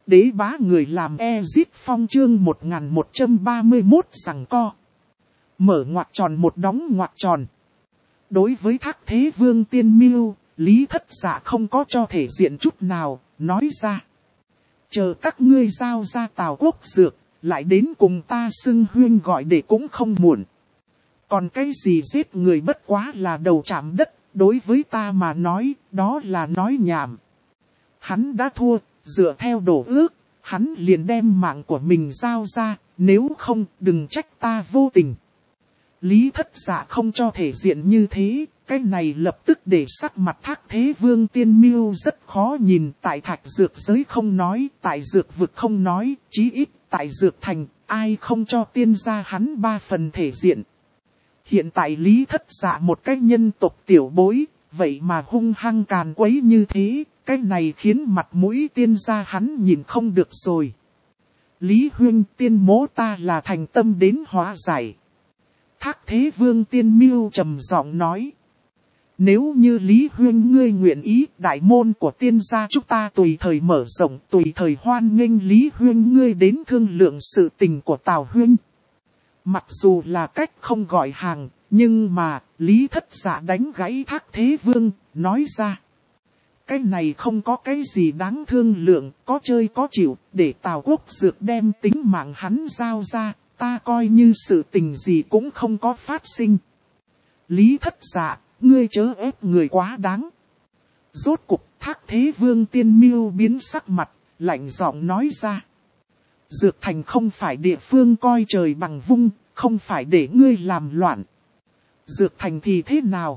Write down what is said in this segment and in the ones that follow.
Đế bá người làm Ezit Phong chương 1131 giằng co. Mở ngoặc tròn một đóng ngoặc tròn. Đối với Thác Thế Vương Tiên Mưu, Lý Thất Dạ không có cho thể diện chút nào, nói ra. Chờ các ngươi giao ra Tào Quốc Dược, lại đến cùng ta xưng huyên gọi để cũng không muộn. Còn cái gì giết người bất quá là đầu chạm đất, đối với ta mà nói, đó là nói nhảm. Hắn đã thua, dựa theo đổ ước, hắn liền đem mạng của mình giao ra, nếu không đừng trách ta vô tình. Lý Thất Dạ không cho thể diện như thế, cái này lập tức để sắc mặt Thác Thế Vương Tiên Mưu rất khó nhìn. Tại Thạch Dược giới không nói, tại Dược vực không nói, chí ít tại Dược thành, ai không cho tiên gia hắn 3 phần thể diện. Hiện tại Lý Thất Dạ một cái nhân tộc tiểu bối, vậy mà hung hăng càn quấy như thế, cái này khiến mặt mũi tiên gia hắn nhìn không được rồi. Lý huynh, tiên mỗ ta là thành tâm đến hóa giải. Thác Thế Vương Tiên Mưu trầm giọng nói. Nếu như Lý huynh ngươi nguyện ý, đại môn của tiên gia chúng ta tùy thời mở rộng, tùy thời hoan nghênh Lý huynh ngươi đến thương lượng sự tình của Tào huynh. Mặc dù là cách không gọi hàng, nhưng mà Lý Thất Dạ đánh gãy Thác Thế Vương, nói ra. Cái này không có cái gì đáng thương lượng, có chơi có chịu, để Tào Quốc Dược đem tính mạng hắn giao ra, ta coi như sự tình gì cũng không có phát sinh. Lý Thất Dạ, ngươi chớ ép người quá đáng. Rốt cục Thác Thế Vương Tiên Mưu biến sắc mặt, lạnh giọng nói ra. Dược thành không phải địa phương coi trời bằng vung, không phải để ngươi làm loạn. Dược thành thì thế nào?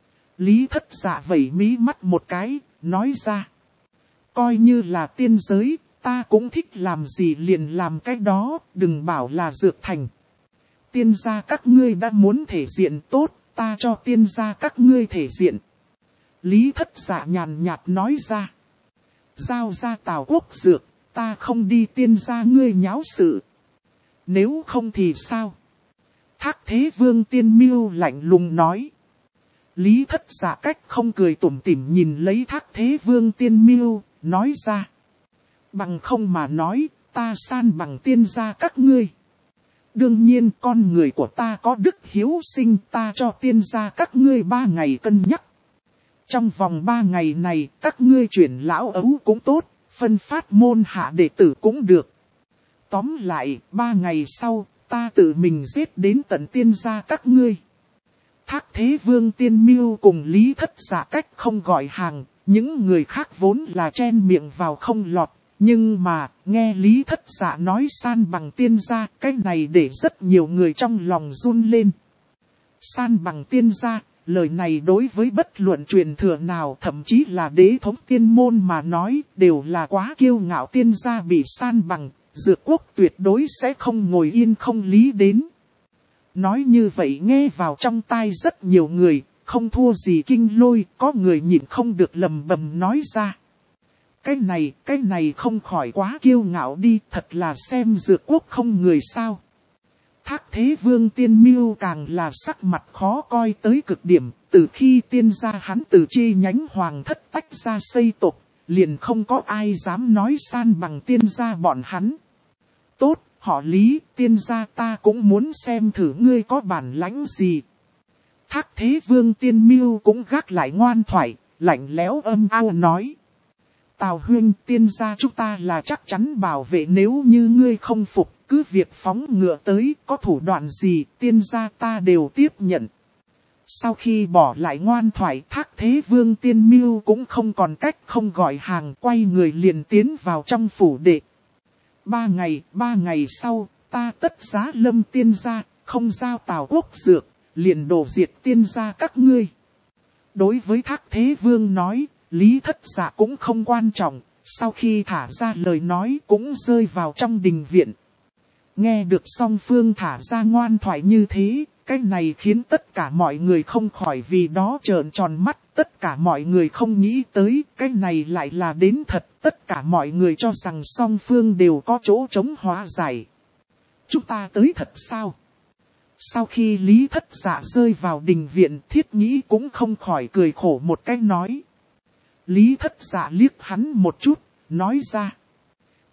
Lý Thất Dạ vẩy mí mắt một cái, nói ra. Coi như là tiên giới, ta cũng thích làm gì liền làm cái đó, đừng bảo là dược thành. Tiên gia các ngươi đã muốn thể diện tốt, ta cho tiên gia các ngươi thể diện. Lý Thất Dạ nhàn nhạt nói ra. Giao ra Tào Quốc Dược, ta không đi tiên gia ngươi nháo sự. Nếu không thì sao? Thác Thế Vương Tiên Mưu lạnh lùng nói. Lý Thất Dạ cách không cười tủm tỉm nhìn lấy Thác Thế Vương Tiên Mưu, nói ra. Bằng không mà nói, ta san bằng tiên gia các ngươi. Đương nhiên con người của ta có đức hiếu sinh, ta cho tiên gia các ngươi 3 ngày cân nhắc. Trong vòng 3 ngày này, các ngươi chuyển lão ấu cũng tốt, phân phát môn hạ đệ tử cũng được. Tóm lại, 3 ngày sau, ta tự mình giết đến tận tiên gia các ngươi. Thác Thế Vương Tiên Mưu cùng Lý Thất Dạ cách không gọi hàng, những người khác vốn là chen miệng vào không lọt. Nhưng mà, nghe Lý Thất Dạ nói san bằng tiên gia, cái này để rất nhiều người trong lòng run lên. San bằng tiên gia, lời này đối với bất luận truyền thừa nào, thậm chí là đế thống tiên môn mà nói, đều là quá kiêu ngạo. Tiên gia bị san bằng, Dược quốc tuyệt đối sẽ không ngồi yên không lý đến. Nói như vậy nghe vào trong tai rất nhiều người, không thua gì Kinh Lôi, có người nhịn không được lầm bầm nói ra. Cái này không khỏi quá kiêu ngạo đi, thật là xem Dược quốc không người sao. Thác Thế Vương Tiên Mưu càng là sắc mặt khó coi tới cực điểm, từ khi tiên gia hắn từ chi nhánh hoàng thất tách ra xây tộc, liền không có ai dám nói san bằng tiên gia bọn hắn. Tốt, họ Lý, tiên gia ta cũng muốn xem thử ngươi có bản lãnh gì. Thác Thế Vương Tiên Mưu cũng gác lại ngoan thoại, lạnh lẽo âm ao nói. Tào huynh, tiên gia chúng ta là chắc chắn bảo vệ, nếu như ngươi không phục, cứ việc phóng ngựa tới, có thủ đoạn gì, tiên gia ta đều tiếp nhận. Sau khi bỏ lại ngoan thoại, Thác Thế Vương Tiên Mưu cũng không còn cách không gọi hàng, quay người liền tiến vào trong phủ đệ. 3 ngày sau, ta tất giá lâm tiên gia, không giao Tào Quốc Dược, liền đổ diệt tiên gia các ngươi. Đối với Thác Thế Vương nói, Lý Thất Dạ cũng không quan trọng, sau khi thả ra lời nói cũng rơi vào trong đình viện. Nghe được song phương thả ra ngoan thoại như thế, cái này khiến tất cả mọi người không khỏi vì đó trợn tròn mắt, tất cả mọi người không nghĩ tới, cái này lại là đến thật, tất cả mọi người cho rằng song phương đều có chỗ chống hóa giải. Chúng ta tới thật sao? Sau khi Lý Thất Dạ rơi vào đình viện, Thiết Nghĩ cũng không khỏi cười khổ một cái nói. Lý Thất Dạ liếc hắn một chút, nói ra.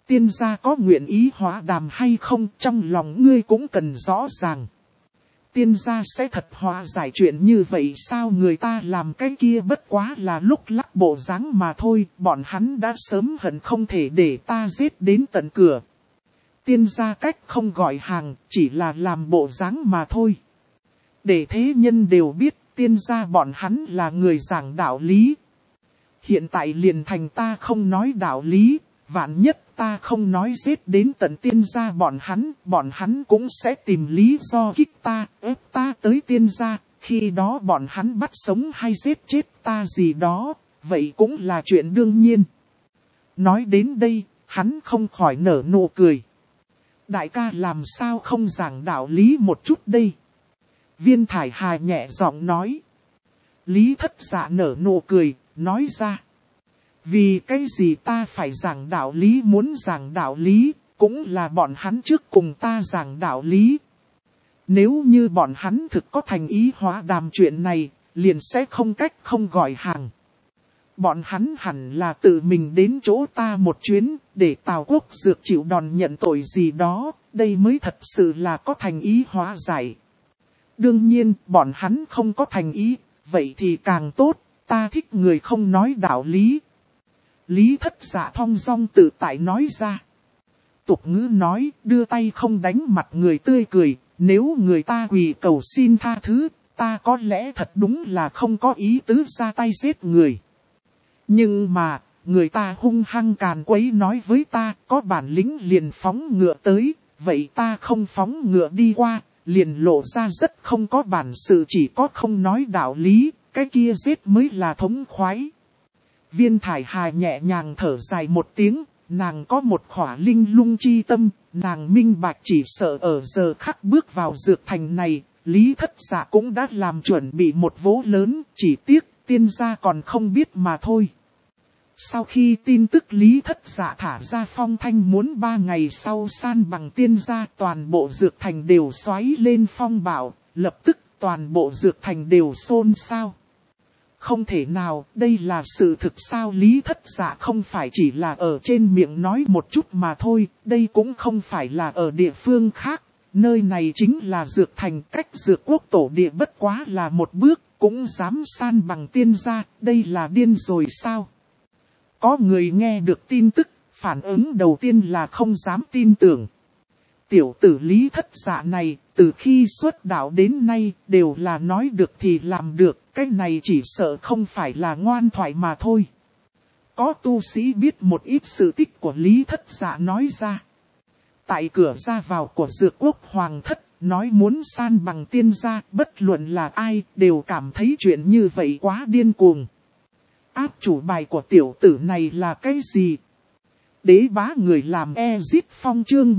Tiên gia có nguyện ý hóa đàm hay không, trong lòng ngươi cũng cần rõ ràng. Tiên gia sẽ thật hóa giải chuyện như vậy sao? Người ta làm cái kia bất quá là lúc lắc bộ dáng mà thôi, bọn hắn đã sớm hận không thể để ta giết đến tận cửa. Tiên gia cách không gọi hàng, chỉ là làm bộ dáng mà thôi. Để thế nhân đều biết, tiên gia bọn hắn là người giảng đạo lý. Hiện tại liền thành ta không nói đạo lý, vạn nhất ta không nói giết đến tận tiên gia bọn hắn cũng sẽ tìm lý do kích ta, ép ta tới tiên gia, khi đó bọn hắn bắt sống hay giết chết ta gì đó, vậy cũng là chuyện đương nhiên. Nói đến đây, hắn không khỏi nở nụ cười. Đại ca làm sao không giảng đạo lý một chút đây? Viên Thải Hà nhẹ giọng nói. Lý Thất Dạ nở nụ cười, nói ra. Vì cái gì ta phải giảng đạo lý? Muốn giảng đạo lý, cũng là bọn hắn trước cùng ta giảng đạo lý. Nếu như bọn hắn thực có thành ý hóa đàm chuyện này, liền sẽ không cách không gọi hàng. Bọn hắn hẳn là tự mình đến chỗ ta một chuyến, để Tào Quốc Dược chịu đòn nhận tội gì đó, đây mới thật sự là có thành ý hóa giải. Đương nhiên, bọn hắn không có thành ý, vậy thì càng tốt, ta thích người không nói đạo lý. Lý Thất Dạ thong dong tự tại nói ra. Tục ngữ nói, đưa tay không đánh mặt người tươi cười, nếu người ta quỳ cầu xin tha thứ, ta có lẽ thật đúng là không có ý tứ ra tay giết người. Nhưng mà, người ta hung hăng càn quấy nói với ta, có bản lĩnh liền phóng ngựa tới, vậy ta không phóng ngựa đi qua, liền lộ ra rất không có bản sự, chỉ có không nói đạo lý, cái kia giết mới là thống khoái. Viên Thải Hà nhẹ nhàng thở dài một tiếng, nàng có một khỏa linh lung chi tâm, nàng minh bạch chỉ sợ ở giờ khắc bước vào dược thành này, Lý Thất Dạ cũng đã làm chuẩn bị một vố lớn, chỉ tiếc tiên gia còn không biết mà thôi. Sau khi tin tức Lý Thất Dạ thả ra phong thanh muốn 3 ngày sau san bằng tiên gia, toàn bộ dược thành đều xoáy lên phong bạo, lập tức toàn bộ dược thành đều xôn xao. Không thể nào, đây là sự thực sao? Lý Thất Dạ không phải chỉ là ở trên miệng nói một chút mà thôi, đây cũng không phải là ở địa phương khác, nơi này chính là dược thành, cách dược quốc tổ địa bất quá là một bước, cũng dám san bằng tiên gia, đây là điên rồi sao? Có người nghe được tin tức, phản ứng đầu tiên là không dám tin tưởng. Tiểu tử Lý Thất Dạ này, từ khi xuất đạo đến nay, đều là nói được thì làm được, cái này chỉ sợ không phải là ngoan thoại mà thôi. Có tu sĩ biết một ít sự tích của Lý Thất Dạ nói ra. Tại cửa ra vào của dược quốc hoàng thất, nói muốn san bằng tiên gia, bất luận là ai, đều cảm thấy chuyện như vậy quá điên cuồng. Áp chủ bài của tiểu tử này là cái gì? Đế bá người làm Ezit Phong chương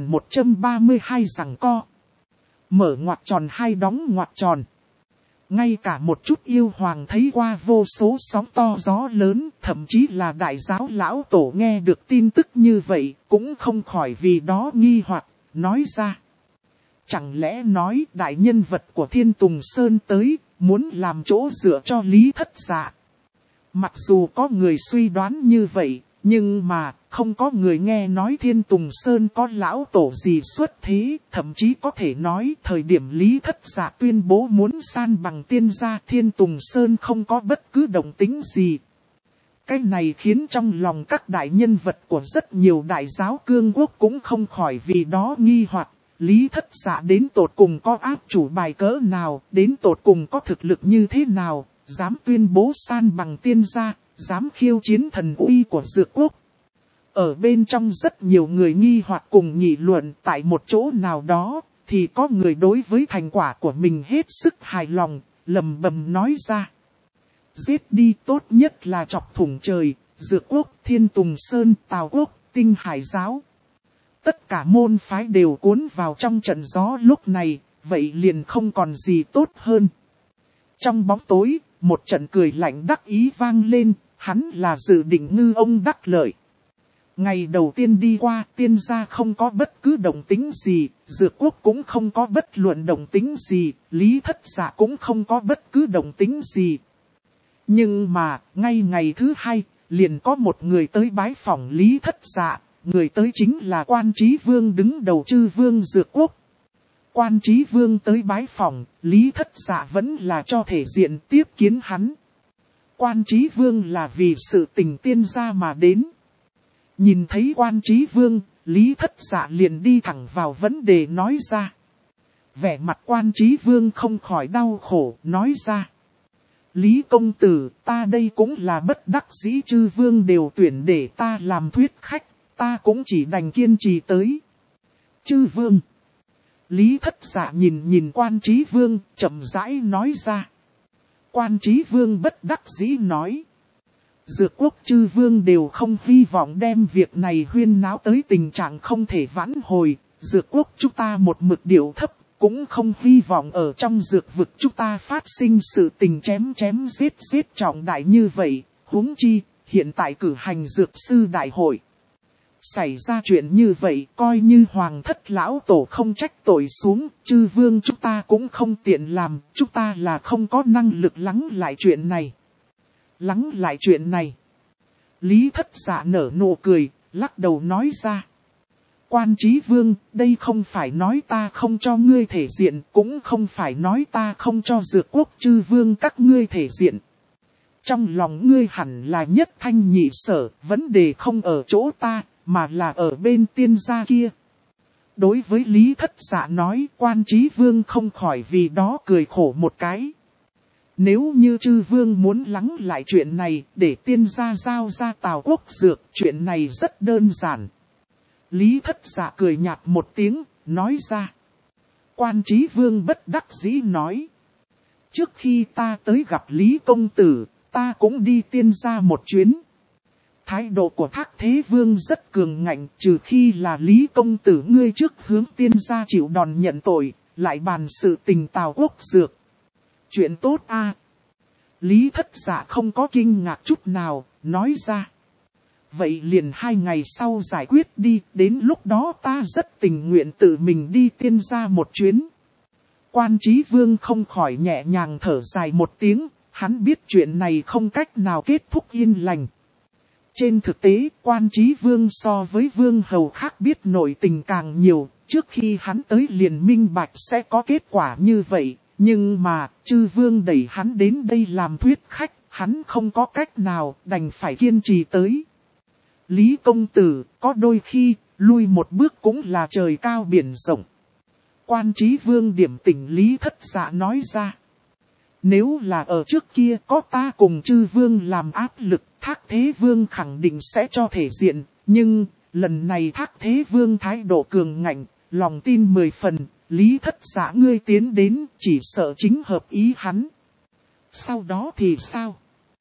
1132 giằng co. Mở ngoặc tròn hay đóng ngoặc tròn. Ngay cả một chút yêu hoàng thấy qua vô số sóng to gió lớn, thậm chí là đại giáo lão tổ nghe được tin tức như vậy, cũng không khỏi vì đó nghi hoặc, nói ra. Chẳng lẽ nói đại nhân vật của Thiên Tùng Sơn tới, muốn làm chỗ dựa cho Lý Thất Dạ? Mặc dù có người suy đoán như vậy, nhưng mà không có người nghe nói Thiên Tùng Sơn có lão tổ gì xuất thế, thậm chí có thể nói thời điểm Lý Thất Dạ tuyên bố muốn san bằng tiên gia, Thiên Tùng Sơn không có bất cứ động tĩnh gì. Cái này khiến trong lòng các đại nhân vật của rất nhiều đại giáo cương quốc cũng không khỏi vì đó nghi hoặc. Lý Thất Dạ đến tột cùng có áp chủ bài cỡ nào, đến tột cùng có thực lực như thế nào, dám tuyên bố san bằng tiên gia, dám khiêu chiến thần uy của dược quốc. Ở bên trong rất nhiều người nghi hoặc cùng nghị luận, tại một chỗ nào đó, thì có người đối với thành quả của mình hết sức hài lòng, lầm bầm nói ra. Giết đi, tốt nhất là chọc thủng trời, dược quốc, Thiên Tùng Sơn, Tào quốc, Tinh Hải giáo. Tất cả môn phái đều cuốn vào trong trận gió lúc này, vậy liền không còn gì tốt hơn. Trong bóng tối, một trận cười lạnh đắc ý vang lên, hắn là dự định ngư ông đắc lợi. Ngày đầu tiên đi qua, tiên gia không có bất cứ động tĩnh gì, dược quốc cũng không có bất luận động tĩnh gì, Lý Thất Dạ cũng không có bất cứ động tĩnh gì. Nhưng mà, ngay ngày thứ hai, liền có một người tới bái phỏng Lý Thất Dạ, người tới chính là Quan Chí Vương đứng đầu Chư Vương Dược Quốc. Quan Chí Vương tới bái phòng, Lý Thất Dạ vẫn là cho thể diện tiếp kiến hắn. Quan Chí Vương là vì sự tình tiên gia mà đến. Nhìn thấy Quan Chí Vương, Lý Thất Dạ liền đi thẳng vào vấn đề nói ra. Vẻ mặt Quan Chí Vương không khỏi đau khổ, nói ra. Lý công tử, ta đây cũng là bất đắc dĩ, Chư Vương đều tuyển để ta làm thuyết khách, ta cũng chỉ đành kiên trì tới. Chư Vương. Lý Thất Dạ nhìn Quan Chí Vương, chậm rãi nói ra. Quan Chí Vương bất đắc dĩ nói. Dược Quốc Chư Vương đều không hy vọng đem việc này huyên náo tới tình trạng không thể vãn hồi. Dược Quốc chúng ta một mực điệu thấp, cũng không hy vọng ở trong dược vực chúng ta phát sinh sự tình chém giết trọng đại như vậy. Huống chi, hiện tại cử hành dược sư đại hội. Xảy ra chuyện như vậy, coi như hoàng thất lão tổ không trách tội xuống, Chư Vương chúng ta cũng không tiện làm, chúng ta là không có năng lực lắng lại chuyện này. Lắng lại chuyện này. Lý Thất Dạ nở nụ cười, lắc đầu nói ra. Quan Chí Vương, đây không phải nói ta không cho ngươi thể diện, cũng không phải nói ta không cho Dược Quốc Chư Vương các ngươi thể diện. Trong lòng ngươi hẳn là nhất thanh nhị sở, vấn đề không ở chỗ ta, mà là ở bên tiên gia kia. Đối với Lý Thất Dạ nói, Quan Chí Vương không khỏi vì đó cười khổ một cái. Nếu như Chư Vương muốn lắng lại chuyện này, để tiên gia giao ra Tào Quốc Dược, chuyện này rất đơn giản. Lý Thất Dạ cười nhạt một tiếng, nói ra. Quan Chí Vương bất đắc dĩ nói. Trước khi ta tới gặp Lý Công Tử, ta cũng đi tiên gia một chuyến. Thái độ của Thác Thế Vương rất cường ngạnh, trừ khi là Lý Công Tử ngươi trước hướng tiên gia chịu đòn nhận tội, lại bàn sự tình Tào Quốc Dược. Chuyện tốt a. Lý Thất Dạ không có kinh ngạc chút nào, nói ra. Vậy liền 2 ngày sau giải quyết đi, đến lúc đó ta rất tình nguyện tự mình đi tiên gia một chuyến. Quan Chí Vương không khỏi nhẹ nhàng thở dài một tiếng, hắn biết chuyện này không cách nào kết thúc yên lành. Trên thực tế, Quan Chí Vương so với Vương Hầu khác biết nội tình càng nhiều, trước khi hắn tới liền minh bạch sẽ có kết quả như vậy, nhưng mà, Chư Vương đẩy hắn đến đây làm thuyết khách, hắn không có cách nào, đành phải kiên trì tới. Lý Công Tử, có đôi khi, lui một bước cũng là trời cao biển rộng. Quan Chí Vương điểm tỉnh Lý Thất Dạ nói ra. Nếu là ở trước kia có ta cùng Chư Vương làm áp lực, Thác Thế Vương khẳng định sẽ cho thể diện, nhưng lần này Thác Thế Vương thái độ cường ngạnh, lòng tin 10 phần, Lý Thất Dạ ngươi tiến đến chỉ sợ chính hợp ý hắn. Sau đó thì sao?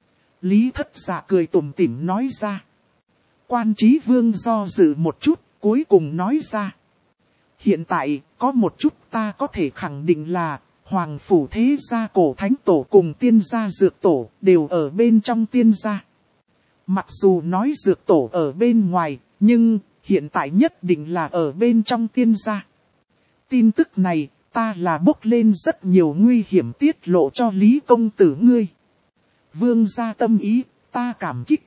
Lý Thất Dạ cười tủm tỉm nói ra. Quan Chí Vương do dự một chút, cuối cùng nói ra. Hiện tại, có một chút ta có thể khẳng định là, Hoàng Phủ Thế Gia Cổ Thánh Tổ cùng Tiên Gia Dược Tổ đều ở bên trong Tiên Gia. Mặc dù nói Dược Tổ ở bên ngoài, nhưng hiện tại nhất định là ở bên trong Tiên Gia. Tin tức này, ta là bốc lên rất nhiều nguy hiểm tiết lộ cho Lý Công Tử ngươi. Vương gia tâm ý, ta cảm kích.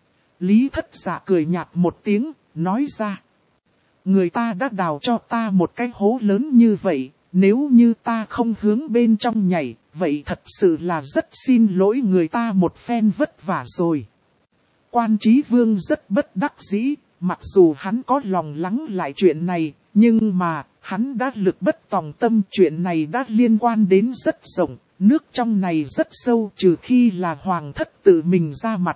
Lý Thất Dạ cười nhạt một tiếng, nói ra. Người ta đã đào cho ta một cái hố lớn như vậy, nếu như ta không hướng bên trong nhảy, vậy thật sự là rất xin lỗi người ta một phen vất vả rồi. Quan Chí Vương rất bất đắc dĩ, mặc dù hắn có lòng lắng lại chuyện này, nhưng mà, hắn đã lực bất tòng tâm, chuyện này đã liên quan đến rất rộng, nước trong này rất sâu, trừ khi là hoàng thất tự mình ra mặt.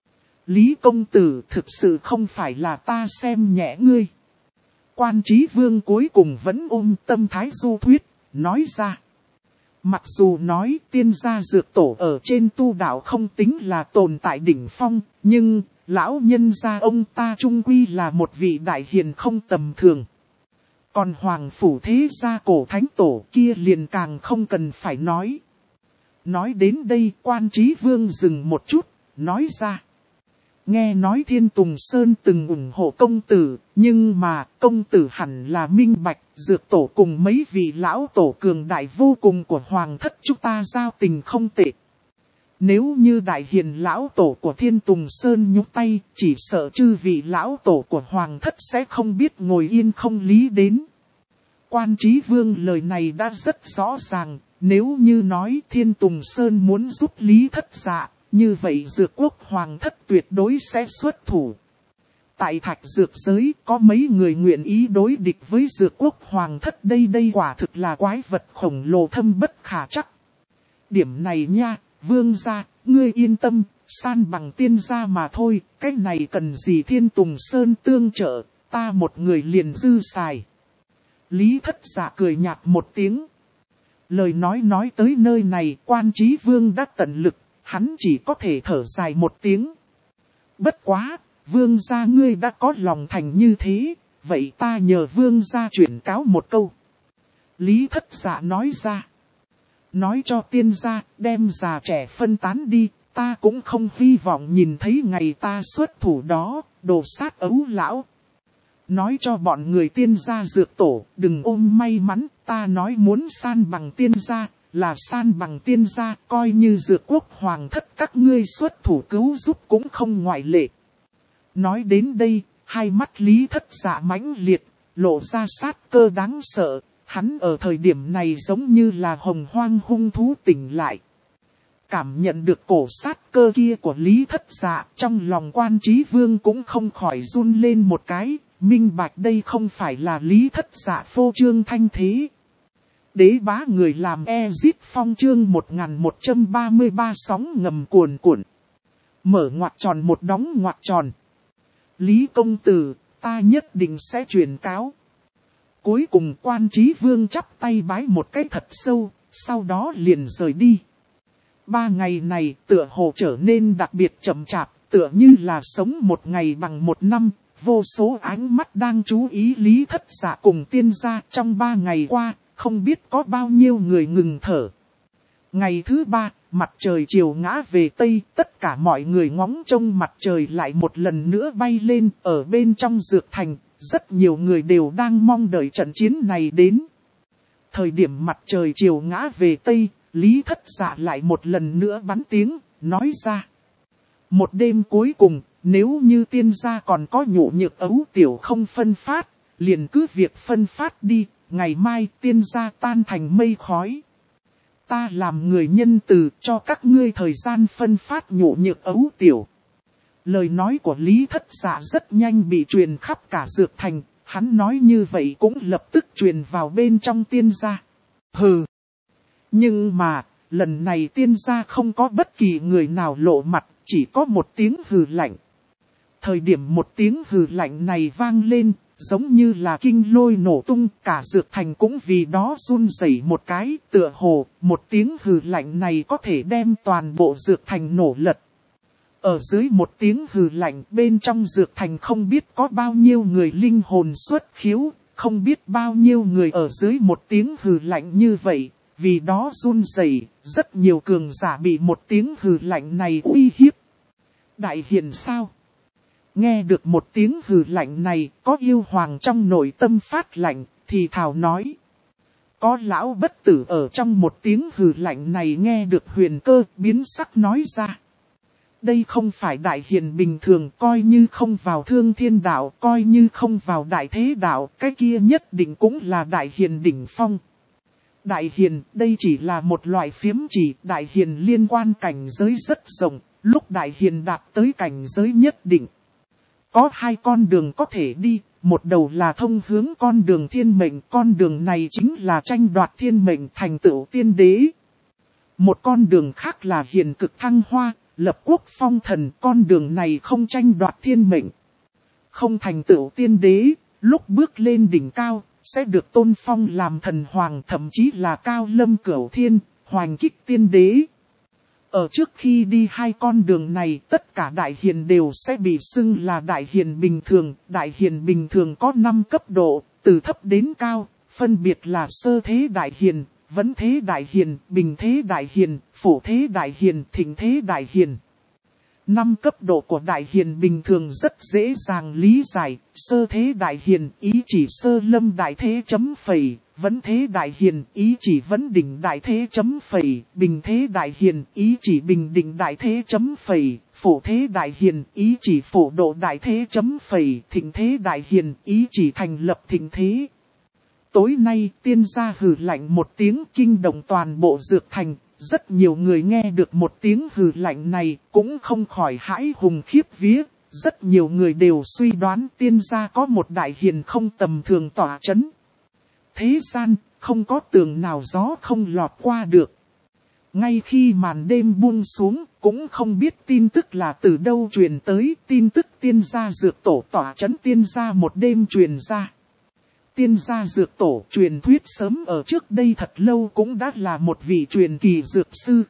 Lý Công Tử, thực sự không phải là ta xem nhẹ ngươi. Quan Chí Vương cuối cùng vẫn ôm tâm thái du thuyết, nói ra. Mặc dù nói Tiên Gia Dược Tổ ở trên tu đạo không tính là tồn tại đỉnh phong, nhưng lão nhân gia ông ta trung quy là một vị đại hiền không tầm thường. Còn Hoàng Phủ Thế Gia Cổ Thánh Tổ kia liền càng không cần phải nói. Nói đến đây Quan Chí Vương dừng một chút, nói ra. Nghe nói Thiên Tùng Sơn từng ủng hộ công tử, nhưng mà công tử hẳn là minh bạch, Dược Tổ cùng mấy vị lão tổ cường đại vô cùng của Hoàng thất chúng ta giao tình không tệ. Nếu như đại hiền lão tổ của Thiên Tùng Sơn nhúc tay, chỉ sợ chư vị lão tổ của Hoàng thất sẽ không biết ngồi yên không lý đến. Quan Chí Vương lời này đã rất rõ ràng, nếu như nói Thiên Tùng Sơn muốn giúp Lý Thất Dạ, như vậy Dược Quốc Hoàng thất tuyệt đối sẽ xuất thủ. Tại Thạch Dược giới có mấy người nguyện ý đối địch với Dược Quốc Hoàng thất, đây quả thực là quái vật khổng lồ thâm bất khả trắc. Điểm này nha, Vương gia, ngươi yên tâm, san bằng tiên gia mà thôi, cái này cần gì Thiên Tùng Sơn tương trợ, ta một người liền dư xài. Lý Thất Dạ cười nhạt một tiếng. Lời nói tới nơi này, Quan Chí Vương đã tận lực, hắn chỉ có thể thở dài một tiếng. Bất quá, Vương gia ngươi đã có lòng thành như thế, vậy ta nhờ Vương gia chuyển cáo một câu. Lý Thất Dạ nói ra. Nói cho tiên gia, đem già trẻ phân tán đi, ta cũng không hy vọng nhìn thấy ngày ta xuất thủ đó, đồ sát ấu lão. Nói cho bọn người tiên gia dược tổ, đừng ôm may mắn, ta nói muốn san bằng tiên gia, là san bằng tiên gia, coi như Dược Quốc Hoàng thất các ngươi xuất thủ cứu giúp cũng không ngoại lệ. Nói đến đây, hai mắt Lý Thất Dạ mãnh liệt, lộ ra sát cơ đáng sợ, hắn ở thời điểm này giống như là hồng hoang hung thú tỉnh lại. Cảm nhận được cổ sát cơ kia của Lý Thất Dạ, trong lòng Quan Chí Vương cũng không khỏi run lên một cái, minh bạch đây không phải là Lý Thất Dạ phô trương thanh thế. Đế bá người làm Ezit Phong chương 1133 sóng ngầm cuồn cuộn. Mở ngoặc tròn một đóng ngoặc tròn. Lý công tử, ta nhất định sẽ truyền cáo. Cuối cùng Quan Chí Vương chắp tay bái một cái thật sâu, sau đó liền rời đi. 3 ngày này tựa hồ trở nên đặc biệt chậm chạp, tựa như là sống một ngày bằng một năm. Vô số ánh mắt đang chú ý Lý Thất Dạ cùng tiên gia trong 3 ngày qua, không biết có bao nhiêu người ngừng thở. Ngày thứ 3, mặt trời chiều ngã về Tây, tất cả mọi người ngóng trông mặt trời lại một lần nữa bay lên ở bên trong dược thành, rất nhiều người đều đang mong đợi trận chiến này đến. Thời điểm mặt trời chiều ngã về Tây, Lý Thất Dạ lại một lần nữa bắn tiếng, nói ra. Một đêm cuối cùng, nếu như tiên gia còn có nhũ nhược ấu tiểu không phân phát, liền cứ việc phân phát đi, ngày mai tiên gia tan thành mây khói. Ta làm người nhân từ cho các ngươi thời gian phân phát nhũ nhược ấu tiểu. Lời nói của Lý Thất Dạ rất nhanh bị truyền khắp cả dược thành, hắn nói như vậy cũng lập tức truyền vào bên trong tiên gia. Hừ! Nhưng mà, lần này tiên gia không có bất kỳ người nào lộ mặt, chỉ có một tiếng hừ lạnh. Thời điểm một tiếng hừ lạnh này vang lên, giống như là kinh lôi nổ tung, cả dược thành cũng vì đó run rẩy một cái, tựa hồ, một tiếng hừ lạnh này có thể đem toàn bộ dược thành nổ lật. Ở dưới một tiếng hừ lạnh bên trong dược thành không biết có bao nhiêu người linh hồn xuất khiếu, không biết bao nhiêu người ở dưới một tiếng hừ lạnh như vậy, vì đó run rẩy, rất nhiều cường giả bị một tiếng hừ lạnh này uy hiếp. Đại hiền sao? Nghe được một tiếng hừ lạnh này, có yêu hoàng trong nội tâm phát lạnh, thì thào nói. Có lão bất tử ở trong một tiếng hừ lạnh này nghe được huyền cơ biến sắc nói ra. Đây không phải đại hiền bình thường, coi như không vào thương thiên đạo, coi như không vào đại thế đạo, cái kia nhất định cũng là đại hiền đỉnh phong. Đại hiền, đây chỉ là một loại phiếm chỉ, đại hiền liên quan cảnh giới rất rộng, lúc đại hiền đạt tới cảnh giới nhất định. Có 2 con đường có thể đi, một đầu là thông hướng con đường thiên mệnh, con đường này chính là tranh đoạt thiên mệnh thành tựu tiên đế. Một con đường khác là hiền cực thăng hoa, lập quốc phong thần, con đường này không tranh đoạt thiên mệnh. Không thành tựu tiên đế, lúc bước lên đỉnh cao, sẽ được tôn phong làm thần hoàng, thậm chí là cao lâm cửu thiên, hoành kích tiên đế. Ở trước khi đi 2 con đường này, tất cả đại hiền đều sẽ bị xưng là đại hiền bình thường. Đại hiền bình thường có 5 cấp độ, từ thấp đến cao, phân biệt là sơ thế đại hiền, vấn thế đại hiền, bình thế đại hiền, phổ thế đại hiền, thịnh thế đại hiền. 5 cấp độ của đại hiền bình thường rất dễ dàng lý giải, sơ thế đại hiền ý chỉ sơ lâm đại thế chấm phẩy, vấn thế đại hiền ý chỉ vấn đỉnh đại thế chấm phẩy, bình thế đại hiền ý chỉ bình đỉnh đại thế chấm phẩy, phổ thế đại hiền ý chỉ phổ độ đại thế chấm phẩy, thịnh thế đại hiền ý chỉ thành lập thịnh thế. Tối nay tiên gia hừ lạnh một tiếng kinh động toàn bộ dược thành. Rất nhiều người nghe được một tiếng hừ lạnh này cũng không khỏi hãi hùng khiếp vía. Rất nhiều người đều suy đoán tiên gia có một đại hiền không tầm thường tỏa chấn. Thế gian không có tường nào gió không lọt qua được. Ngay khi màn đêm buông xuống cũng không biết tin tức là từ đâu truyền tới. Tin tức tiên gia dược tổ tỏa chấn tiên gia một đêm truyền ra. Tiên gia dược tổ truyền thuyết sớm ở trước đây thật lâu cũng đã là một vị truyền kỳ dược sư.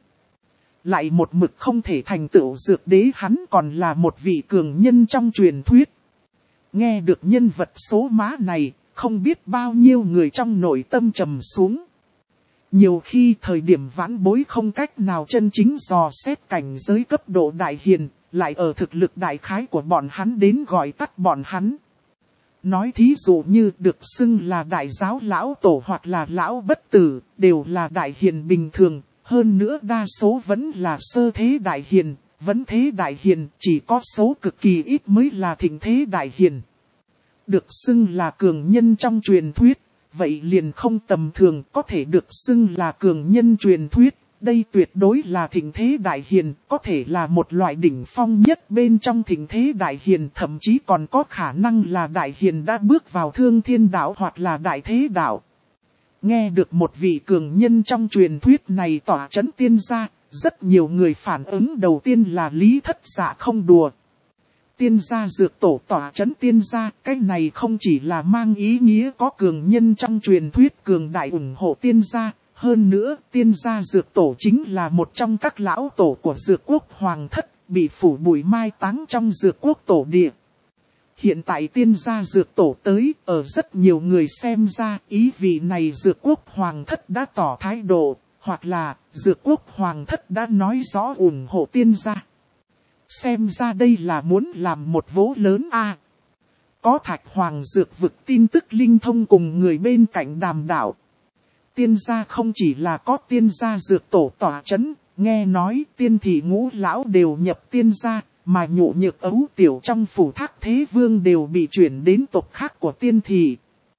Lại một mực không thể thành tựu dược đế, hắn còn là một vị cường nhân trong truyền thuyết. Nghe được nhân vật số má này, không biết bao nhiêu người trong nội tâm trầm xuống. Nhiều khi thời điểm vãn bối không cách nào chân chính dò xét cảnh giới cấp độ đại hiền, lại ở thực lực đại khái của bọn hắn đến gọi tắt bọn hắn. Nói thí dụ như được xưng là đại giáo lão tổ hoặc là lão bất tử, đều là đại hiền bình thường, hơn nữa đa số vẫn là sơ thế đại hiền, vấn thế đại hiền, chỉ có số cực kỳ ít mới là thịnh thế đại hiền. Được xưng là cường nhân trong truyền thuyết, vậy liền không tầm thường, có thể được xưng là cường nhân truyền thuyết. Đây tuyệt đối là thịnh thế đại hiền, có thể là một loại đỉnh phong nhất bên trong thịnh thế đại hiền, thậm chí còn có khả năng là đại hiền đã bước vào thương thiên đạo hoặc là đại thế đạo. Nghe được một vị cường nhân trong truyền thuyết này tỏa chấn tiên gia, rất nhiều người phản ứng đầu tiên là lý thất dạ không đùa. Tiên gia dược tổ tỏa chấn tiên gia, cái này không chỉ là mang ý nghĩa có cường nhân trong truyền thuyết cường đại ủng hộ tiên gia. Hơn nữa, tiên gia dược tổ chính là một trong các lão tổ của dược quốc hoàng thất, bị phủ bụi mai táng trong dược quốc tổ địa. Hiện tại tiên gia dược tổ tới, ở rất nhiều người xem ra, ý vị này dược quốc hoàng thất đã tỏ thái độ, hoặc là dược quốc hoàng thất đã nói rõ ủng hộ tiên gia. Xem ra đây là muốn làm một vố lớn a. Có Thạch Hoàng dược vực tin tức linh thông cùng người bên cạnh đàm đạo. Tiên gia không chỉ là có tiên gia dược tổ tỏa chấn, nghe nói tiên thị ngũ lão đều nhập tiên gia, mà Nhộ Nhược Ấu tiểu trong phủ Thác Thế Vương đều bị chuyển đến tộc khác của tiên thị.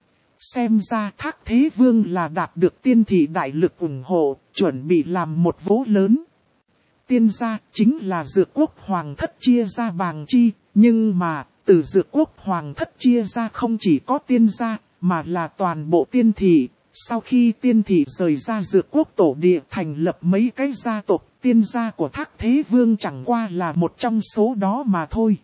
Xem ra Thác Thế Vương là đạt được tiên thị đại lực ủng hộ, chuẩn bị làm một vố lớn. Tiên gia chính là dược quốc hoàng thất chia ra bàng chi, nhưng mà từ dược quốc hoàng thất chia ra không chỉ có tiên gia, mà là toàn bộ tiên thị. Sau khi tiên thị rời ra dược quốc tổ địa thành lập mấy cái gia tộc, tiên gia của Thác Thế Vương chẳng qua là một trong số đó mà thôi.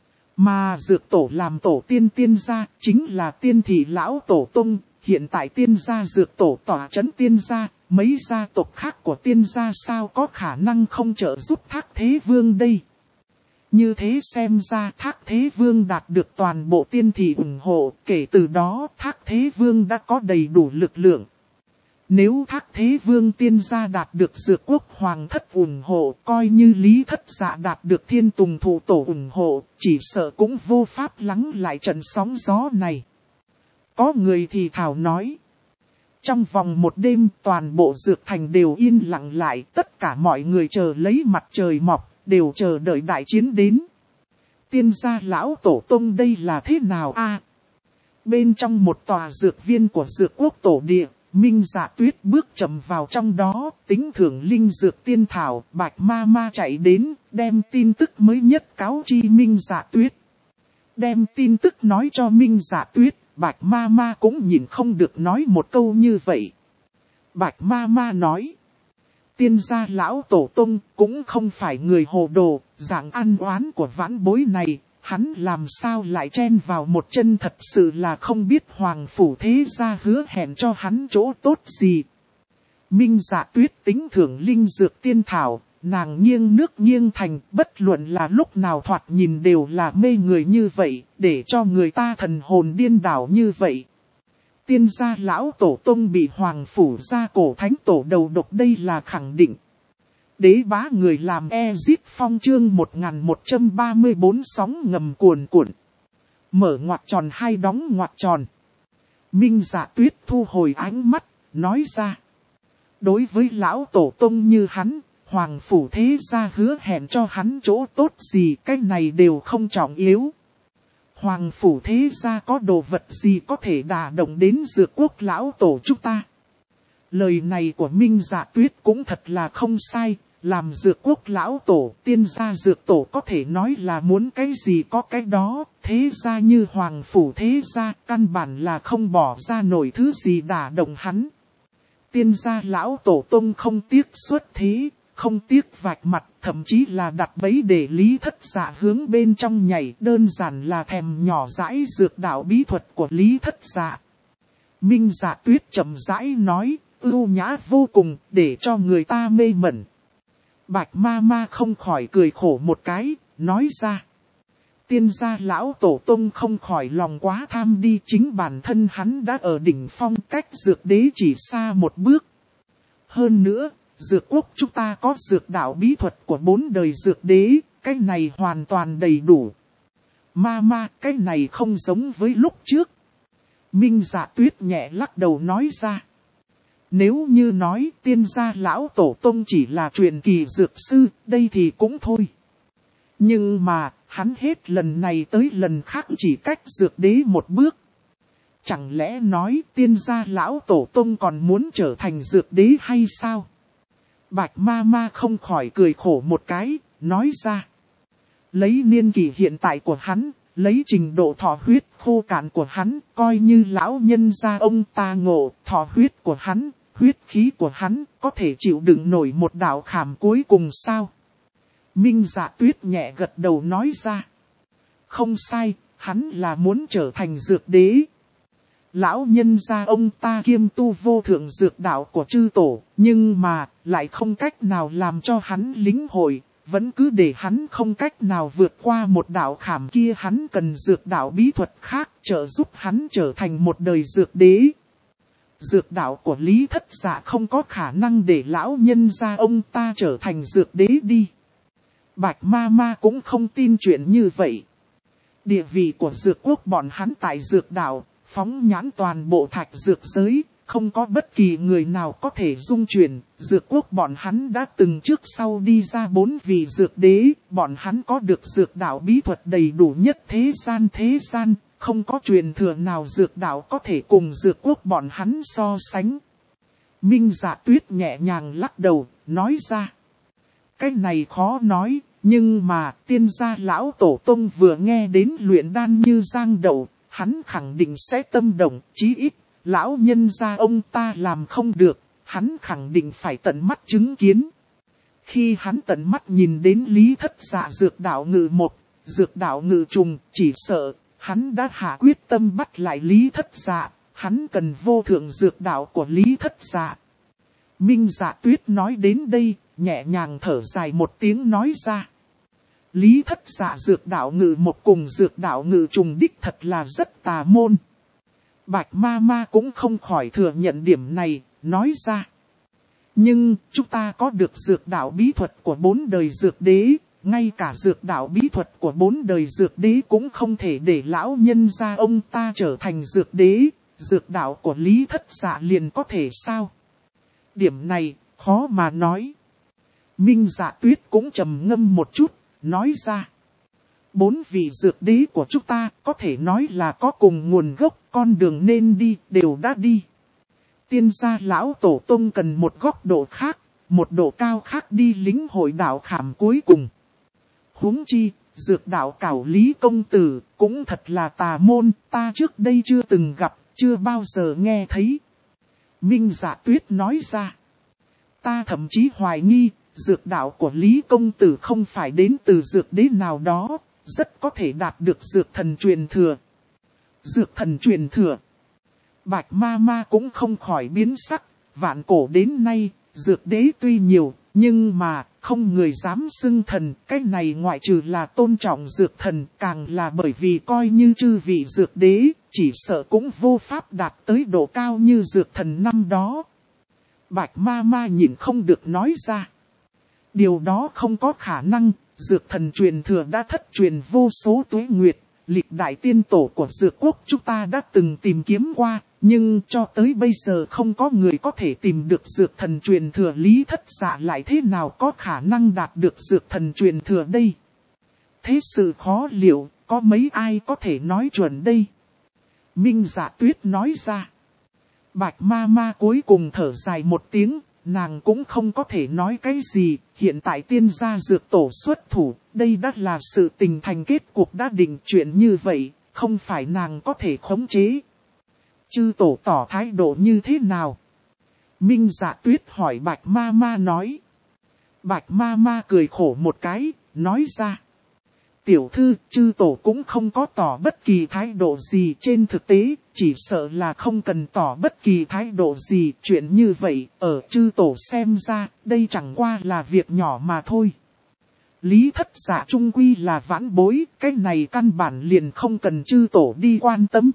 Mà dược tổ làm tổ tiên tiên gia chính là tiên thị lão tổ tông, hiện tại tiên gia dược tổ tỏa chấn tiên gia, mấy gia tộc khác của tiên gia sao có khả năng không trợ giúp Thác Thế Vương đây. Như thế xem ra Thác Thế Vương đạt được toàn bộ tiên thị ủng hộ, kể từ đó Thác Thế Vương đã có đầy đủ lực lượng. Nếu Thác Thế Vương tiên gia đạt được dược quốc hoàng thất ủng hộ, coi như Lý Thất Dạ đạt được Thiên Tùng Thụ Tổ ủng hộ, chỉ sợ cũng vô pháp lắng lại trận sóng gió này. Có người thì thảo nói. Trong vòng một đêm toàn bộ dược thành đều yên lặng lại, tất cả mọi người chờ lấy mặt trời mọc, đều chờ đợi đại chiến đến. Tiên gia lão tổ tông đây là thế nào a? Bên trong một tòa dược viên của dược quốc tổ địa, Minh Dạ Tuyết bước chậm vào trong đó, tính thưởng linh dược tiên thảo, Bạch Ma Ma chạy đến, đem tin tức mới nhất cáo chi Minh Dạ Tuyết. Đem tin tức nói cho Minh Dạ Tuyết, Bạch Ma Ma cũng nhìn không được nói một câu như vậy. Bạch Ma Ma nói. Tiên gia lão tổ tông cũng không phải người hồ đồ, dạng ăn oán của vãn bối này, hắn làm sao lại chen vào một chân, thật sự là không biết hoàng phủ thế gia hứa hẹn cho hắn chỗ tốt gì. Minh Dạ Tuyết tính thưởng linh dược tiên thảo, nàng nghiêng nước nghiêng thành, bất luận là lúc nào thoạt nhìn đều là mê người như vậy, để cho người ta thần hồn điên đảo như vậy. Tiên gia lão tổ tông bị hoàng phủ gia cổ thánh tổ đầu độc đây là khẳng định. Đế bá người làm Ezit Phong chương 1134 sóng ngầm cuồn cuộn. Mở ngoặc tròn hai đóng ngoặc tròn. Minh Dạ Tuyết thu hồi ánh mắt, nói ra. Đối với lão tổ tông như hắn, Hoàng Phủ Thế Gia hứa hẹn cho hắn chỗ tốt gì, cái này đều không trọng yếu. Hoàng Phủ Thế Gia có đồ vật gì có thể đả động đến Dược Quốc lão tổ chúng ta. Lời này của Minh Dạ Tuyết cũng thật là không sai, làm Dược Quốc lão tổ, tiên gia Dược Tổ có thể nói là muốn cái gì có cái đó, thế gia như Hoàng Phủ Thế Gia căn bản là không bỏ ra nổi thứ gì đả động hắn. Tiên gia lão tổ tông không tiếc xuất thế, không tiếc vạch mặt, thậm chí là đặt bẫy để Lý Thất Dạ hướng bên trong nhảy, đơn giản là thèm nhỏ dãi dược đạo bí thuật của Lý Thất Dạ. Minh Dạ Tuyết chậm rãi nói, ưu nhã vô cùng, để cho người ta mê mẩn. Bạch ma ma không khỏi cười khổ một cái, nói ra. Tiên gia lão tổ tông không khỏi lòng quá tham đi, chính bản thân hắn đã ở đỉnh phong, cách dược đế chỉ xa một bước. Hơn nữa, Dược Quốc chúng ta có dược đạo bí thuật của 4 đời dược đế, cái này hoàn toàn đầy đủ. Ma, cái này không giống với lúc trước. Minh Dạ Tuyết nhẹ lắc đầu nói ra. Nếu như nói tiên gia lão tổ tông chỉ là truyền kỳ dược sư, đây thì cũng thôi. Nhưng mà, hắn hết lần này tới lần khác chỉ cách dược đế một bước. Chẳng lẽ nói tiên gia lão tổ tông còn muốn trở thành dược đế hay sao? Bạch ma ma không khỏi cười khổ một cái, nói ra. Lấy niên kỷ hiện tại của hắn, lấy trình độ thọ huyết khô cạn của hắn, coi như lão nhân gia ông ta ngộ, thọ huyết của hắn, huyết khí của hắn, có thể chịu đựng nổi một đạo khảm cuối cùng sao? Minh Dạ Tuyết nhẹ gật đầu nói ra. Không sai, hắn là muốn trở thành dược đế. Lão nhân gia ông ta kiêm tu vô thượng dược đạo của chư tổ, nhưng mà, lại không cách nào làm cho hắn lĩnh hội, vẫn cứ để hắn không cách nào vượt qua một đạo khảm kia, hắn cần dược đạo bí thuật khác trợ giúp hắn trở thành một đời dược đế. Dược đạo của Lý Thất Dạ không có khả năng để lão nhân gia ông ta trở thành dược đế đi. Bạch ma ma cũng không tin chuyện như vậy. Địa vị của Dược Quốc bọn hắn tại dược đạo, phóng nhãn toàn bộ thạch dược giới, không có bất kỳ người nào có thể dung chuyển. Dược Quốc bọn hắn đã từng trước sau đi ra 4 vị dược đế, bọn hắn có được dược đạo bí thuật đầy đủ nhất thế gian, không có truyền thừa nào dược đạo có thể cùng Dược Quốc bọn hắn so sánh. Minh Dạ Tuyết nhẹ nhàng lắc đầu, nói ra. Cái này khó nói, nhưng mà tiên gia lão tổ tông vừa nghe đến luyện đan như giang đậu, hắn khẳng định sẽ tâm động, chí ít, lão nhân gia ông ta làm không được, hắn khẳng định phải tận mắt chứng kiến. Khi hắn tận mắt nhìn đến Lý Thất Dạ dược đạo ngự một, dược đạo ngự trùng, chỉ sợ, hắn đã hạ quyết tâm bắt lại Lý Thất Dạ, hắn cần vô thượng dược đạo của Lý Thất Dạ. Minh Dạ Tuyết nói đến đây, nhẹ nhàng thở dài một tiếng nói ra. Lý Thất Dạ dược đạo ngự một cùng dược đạo ngự trùng đích thật là rất tà môn. Bạch ma ma cũng không khỏi thừa nhận điểm này, nói ra. Nhưng, chúng ta có được dược đạo bí thuật của 4 đời dược đế, ngay cả dược đạo bí thuật của 4 đời dược đế cũng không thể để lão nhân gia ông ta trở thành dược đế, dược đạo của Lý Thất Dạ liền có thể sao? Điểm này, khó mà nói. Minh Dạ Tuyết cũng trầm ngâm một chút, nói ra. 4 vị dược đế của chúng ta có thể nói là có cùng nguồn gốc, con đường nên đi, đều đã đi. Tiên gia lão tổ tông cần một góc độ khác, một độ cao khác đi lĩnh hội đạo khảm cuối cùng. Huống chi, dược đạo cảo Lý công tử, cũng thật là tà môn, ta trước đây chưa từng gặp, chưa bao giờ nghe thấy. Minh Dạ Tuyết nói ra. Ta thậm chí hoài nghi, dược đạo của Lý công tử không phải đến từ dược đế nào đó, rất có thể đạt được dược thần truyền thừa. Dược thần truyền thừa. Bạch ma ma cũng không khỏi biến sắc, vạn cổ đến nay, dược đế tuy nhiều, nhưng mà không người dám xưng thần, cái này ngoại trừ là tôn trọng dược thần, càng là bởi vì coi như chư vị dược đế, chỉ sợ cũng vô pháp đạt tới độ cao như dược thần năm đó. Bạch ma ma nhìn không được nói ra. Điều đó không có khả năng, dược thần truyền thừa đã thất truyền vô số tuế nguyệt. Lịch đại tiên tổ của dược quốc chúng ta đã từng tìm kiếm qua, nhưng cho tới bây giờ không có người có thể tìm được dược thần truyền thừa. Lý Thất Dạ lại thế nào có khả năng đạt được dược thần truyền thừa đây? Thế sự khó liệu, có mấy ai có thể nói chuẩn đây? Minh Dạ Tuyết nói ra. Bạch ma ma cuối cùng thở dài một tiếng, nàng cũng không có thể nói cái gì. Hiện tại tiên gia dược tổ xuất thủ, đây đã là sự tình thành kết cuộc đã định. Chuyện như vậy, không phải nàng có thể khống chế. Chư tổ tỏ thái độ như thế nào? Minh Dạ Tuyết hỏi Bạch ma ma nói. Bạch ma ma cười khổ một cái, nói ra. Tiểu thư, chư tổ cũng không có tỏ bất kỳ thái độ gì. Trên thực tế, chỉ sợ là không cần tỏ bất kỳ thái độ gì. Chuyện như vậy, ở chư tổ xem ra, đây chẳng qua là việc nhỏ mà thôi. Lý Thất Dạ trung quy là vãn bối, cái này căn bản liền không cần chư tổ đi quan tâm.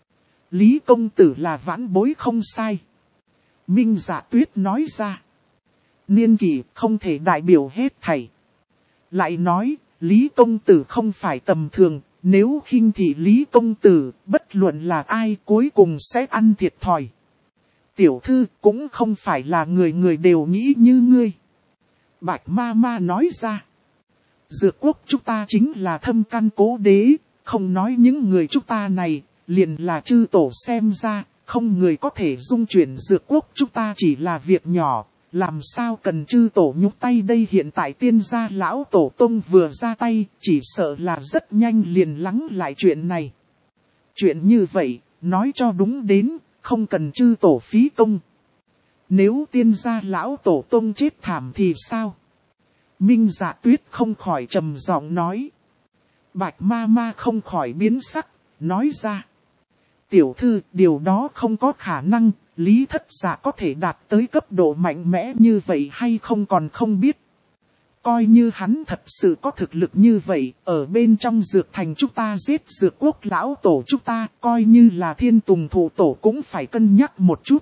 Lý công tử là vãn bối không sai. Minh Dạ Tuyết nói ra. Niên kỷ không thể đại biểu hết thảy. Lại nói, Lý công tử không phải tầm thường, nếu khinh thị Lý công tử, bất luận là ai cuối cùng sẽ ăn thiệt thòi. Tiểu thư cũng không phải là người người đều nghĩ như ngươi. Bạch ma ma nói ra. Dược quốc chúng ta chính là thâm căn cố đế, không nói những người chúng ta này, liền là chư tổ xem ra, không người có thể dung chuyển dược quốc chúng ta chỉ là việc nhỏ. Làm sao cần chư tổ nhúc tay đây? Hiện tại tiên gia lão tổ tông vừa ra tay, chỉ sợ là rất nhanh liền lắng lại chuyện này. Chuyện như vậy, nói cho đúng đến, không cần chư tổ phí công. Nếu tiên gia lão tổ tông chết thảm thì sao? Minh Dạ Tuyết không khỏi trầm giọng nói. Bạch ma ma không khỏi biến sắc, nói ra. Tiểu thư, điều đó không có khả năng. Lý Thất Dạ có thể đạt tới cấp độ mạnh mẽ như vậy hay không còn không biết. Coi như hắn thật sự có thực lực như vậy, ở bên trong dược thành chúng ta giết dược quốc lão tổ chúng ta, coi như là thiên tùng thụ tổ cũng phải cân nhắc một chút.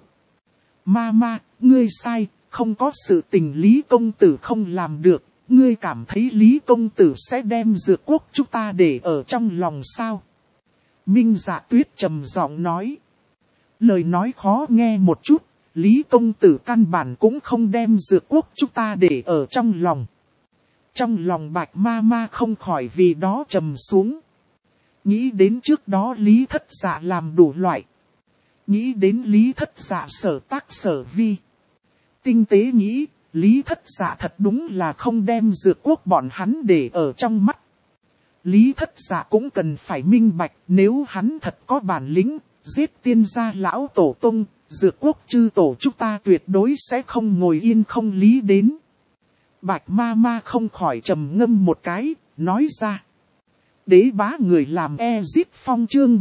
Ma, ngươi sai, không có sự tình Lý công tử không làm được, ngươi cảm thấy Lý công tử sẽ đem dược quốc chúng ta để ở trong lòng sao? Minh Dạ Tuyết trầm giọng nói. Lời nói khó nghe một chút, Lý công tử căn bản cũng không đem dược quốc chúng ta để ở trong lòng. Trong lòng Bạch ma ma không khỏi vì đó trầm xuống. Nghĩ đến trước đó Lý Thất Dạ làm đủ loại. Nghĩ đến Lý Thất Dạ sở tác sở vi. Tinh tế nghĩ, Lý Thất Dạ thật đúng là không đem dược quốc bọn hắn để ở trong mắt. Lý Thất Dạ cũng cần phải minh bạch, nếu hắn thật có bản lĩnh, giết tiên gia lão tổ tông, dược quốc chư tổ chúng ta tuyệt đối sẽ không ngồi yên không lý đến. Bạch ma ma không khỏi trầm ngâm một cái, nói ra. Đế bá người làm Ezit Phong chương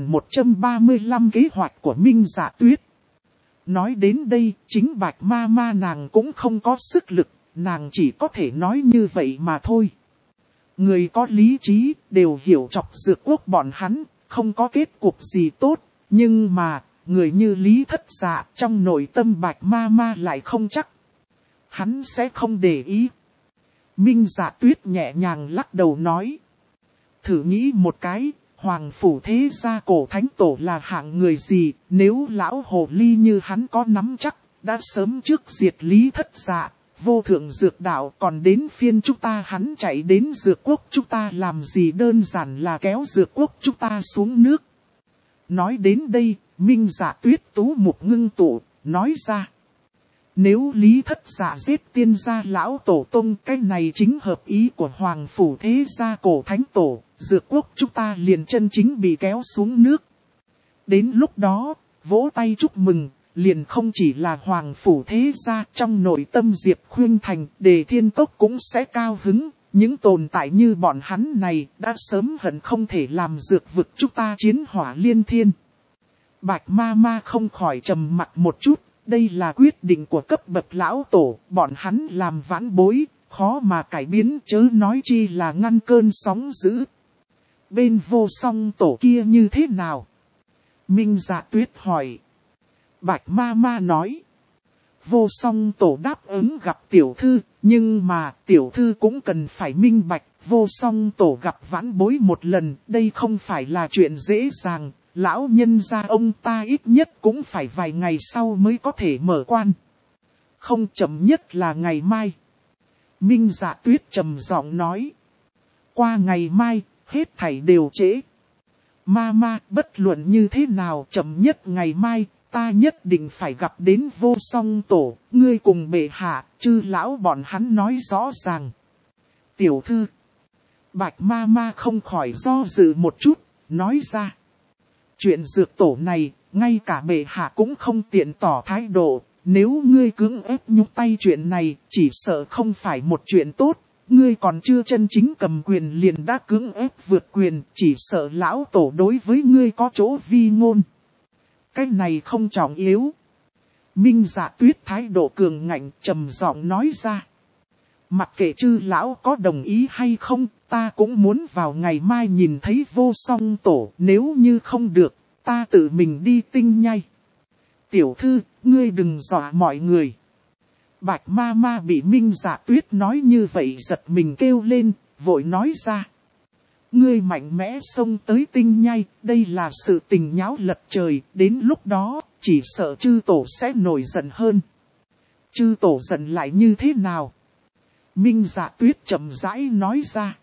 1135 kế hoạch của Minh Dạ Tuyết. Nói đến đây, chính Bạch ma ma nàng cũng không có sức lực, nàng chỉ có thể nói như vậy mà thôi. Người có lý trí đều hiểu chọc dược quốc bọn hắn, không có kết cục gì tốt, nhưng mà, người như Lý Thất Dạ trong nội tâm Bạch ma ma lại không chắc. Hắn sẽ không để ý. Minh Dạ Tuyết nhẹ nhàng lắc đầu nói. Thử nghĩ một cái, Hoàng Phủ thế gia cổ thánh tổ là hạng người gì, nếu lão hồ ly như hắn có nắm chắc, đã sớm trước diệt Lý Thất Dạ, vô thượng dược đạo còn đến phiên chúng ta hắn chạy đến dược quốc chúng ta làm gì đơn giản là kéo dược quốc chúng ta xuống nước. Nói đến đây, Minh Dạ Tuyết tú mục ngưng tụ, nói ra. Nếu Lý Thất Dạ giết tiên gia lão tổ tông, cái này chính hợp ý của Hoàng Phủ thế gia cổ thánh tổ, dược quốc chúng ta liền chân chính bị kéo xuống nước. Đến lúc đó, vỗ tay chúc mừng, liền không chỉ là Hoàng Phủ thế gia, trong nội tâm Diệp Khuynh Thành, Đề Thiên Cốc cũng sẽ cao hứng. Những tồn tại như bọn hắn này đã sớm hận không thể làm dược vực chúng ta chiến hỏa liên thiên. Bạch ma ma không khỏi trầm mặc một chút, đây là quyết định của cấp bậc lão tổ, bọn hắn làm vãn bối, khó mà cải biến chớ nói chi là ngăn cơn sóng dữ. Bên Vô Song tổ kia như thế nào? Minh Dạ Tuyết hỏi. Bạch ma ma nói. Vô Song tổ đáp ứng gặp tiểu thư, Nhưng mà tiểu thư cũng cần phải minh bạch, Vô Song Tổ gặp vãn bối một lần, đây không phải là chuyện dễ dàng, lão nhân gia ông ta ít nhất cũng phải vài ngày sau mới có thể mở quan. Không, chậm nhất là ngày mai. Minh Dạ Tuyết trầm giọng nói. Qua ngày mai, hết thảy đều trễ. Ma, bất luận như thế nào, chậm nhất ngày mai, ta nhất định phải gặp đến Vô Song Tổ, ngươi cùng bệ hạ, chư lão bọn hắn nói rõ ràng. Tiểu thư. Bạch Ma không khỏi do dự một chút, nói ra. Chuyện dược tổ này, ngay cả bệ hạ cũng không tiện tỏ thái độ, nếu ngươi cưỡng ép nhúc tay chuyện này, chỉ sợ không phải một chuyện tốt. Ngươi còn chưa chân chính cầm quyền liền đã cưỡng ép vượt quyền, chỉ sợ lão tổ đối với ngươi có chỗ vi ngôn. Cái này không trọng yếu. Minh Dạ Tuyết thái độ cường ngạnh trầm giọng nói ra. Mặc kệ chư lão có đồng ý hay không, ta cũng muốn vào ngày mai nhìn thấy Vô Song Tổ, nếu như không được, ta tự mình đi Tinh Nhai. Tiểu thư, ngươi đừng dọa mọi người. Bạch Ma bị Minh Dạ Tuyết nói như vậy giật mình kêu lên, vội nói ra. Ngươi mạnh mẽ xông tới Tinh Nhai, đây là sự tình nháo lật trời, đến lúc đó, chỉ sợ chư tổ sẽ nổi giận hơn. Chư tổ giận lại như thế nào? Minh Dạ Tuyết chậm rãi nói ra.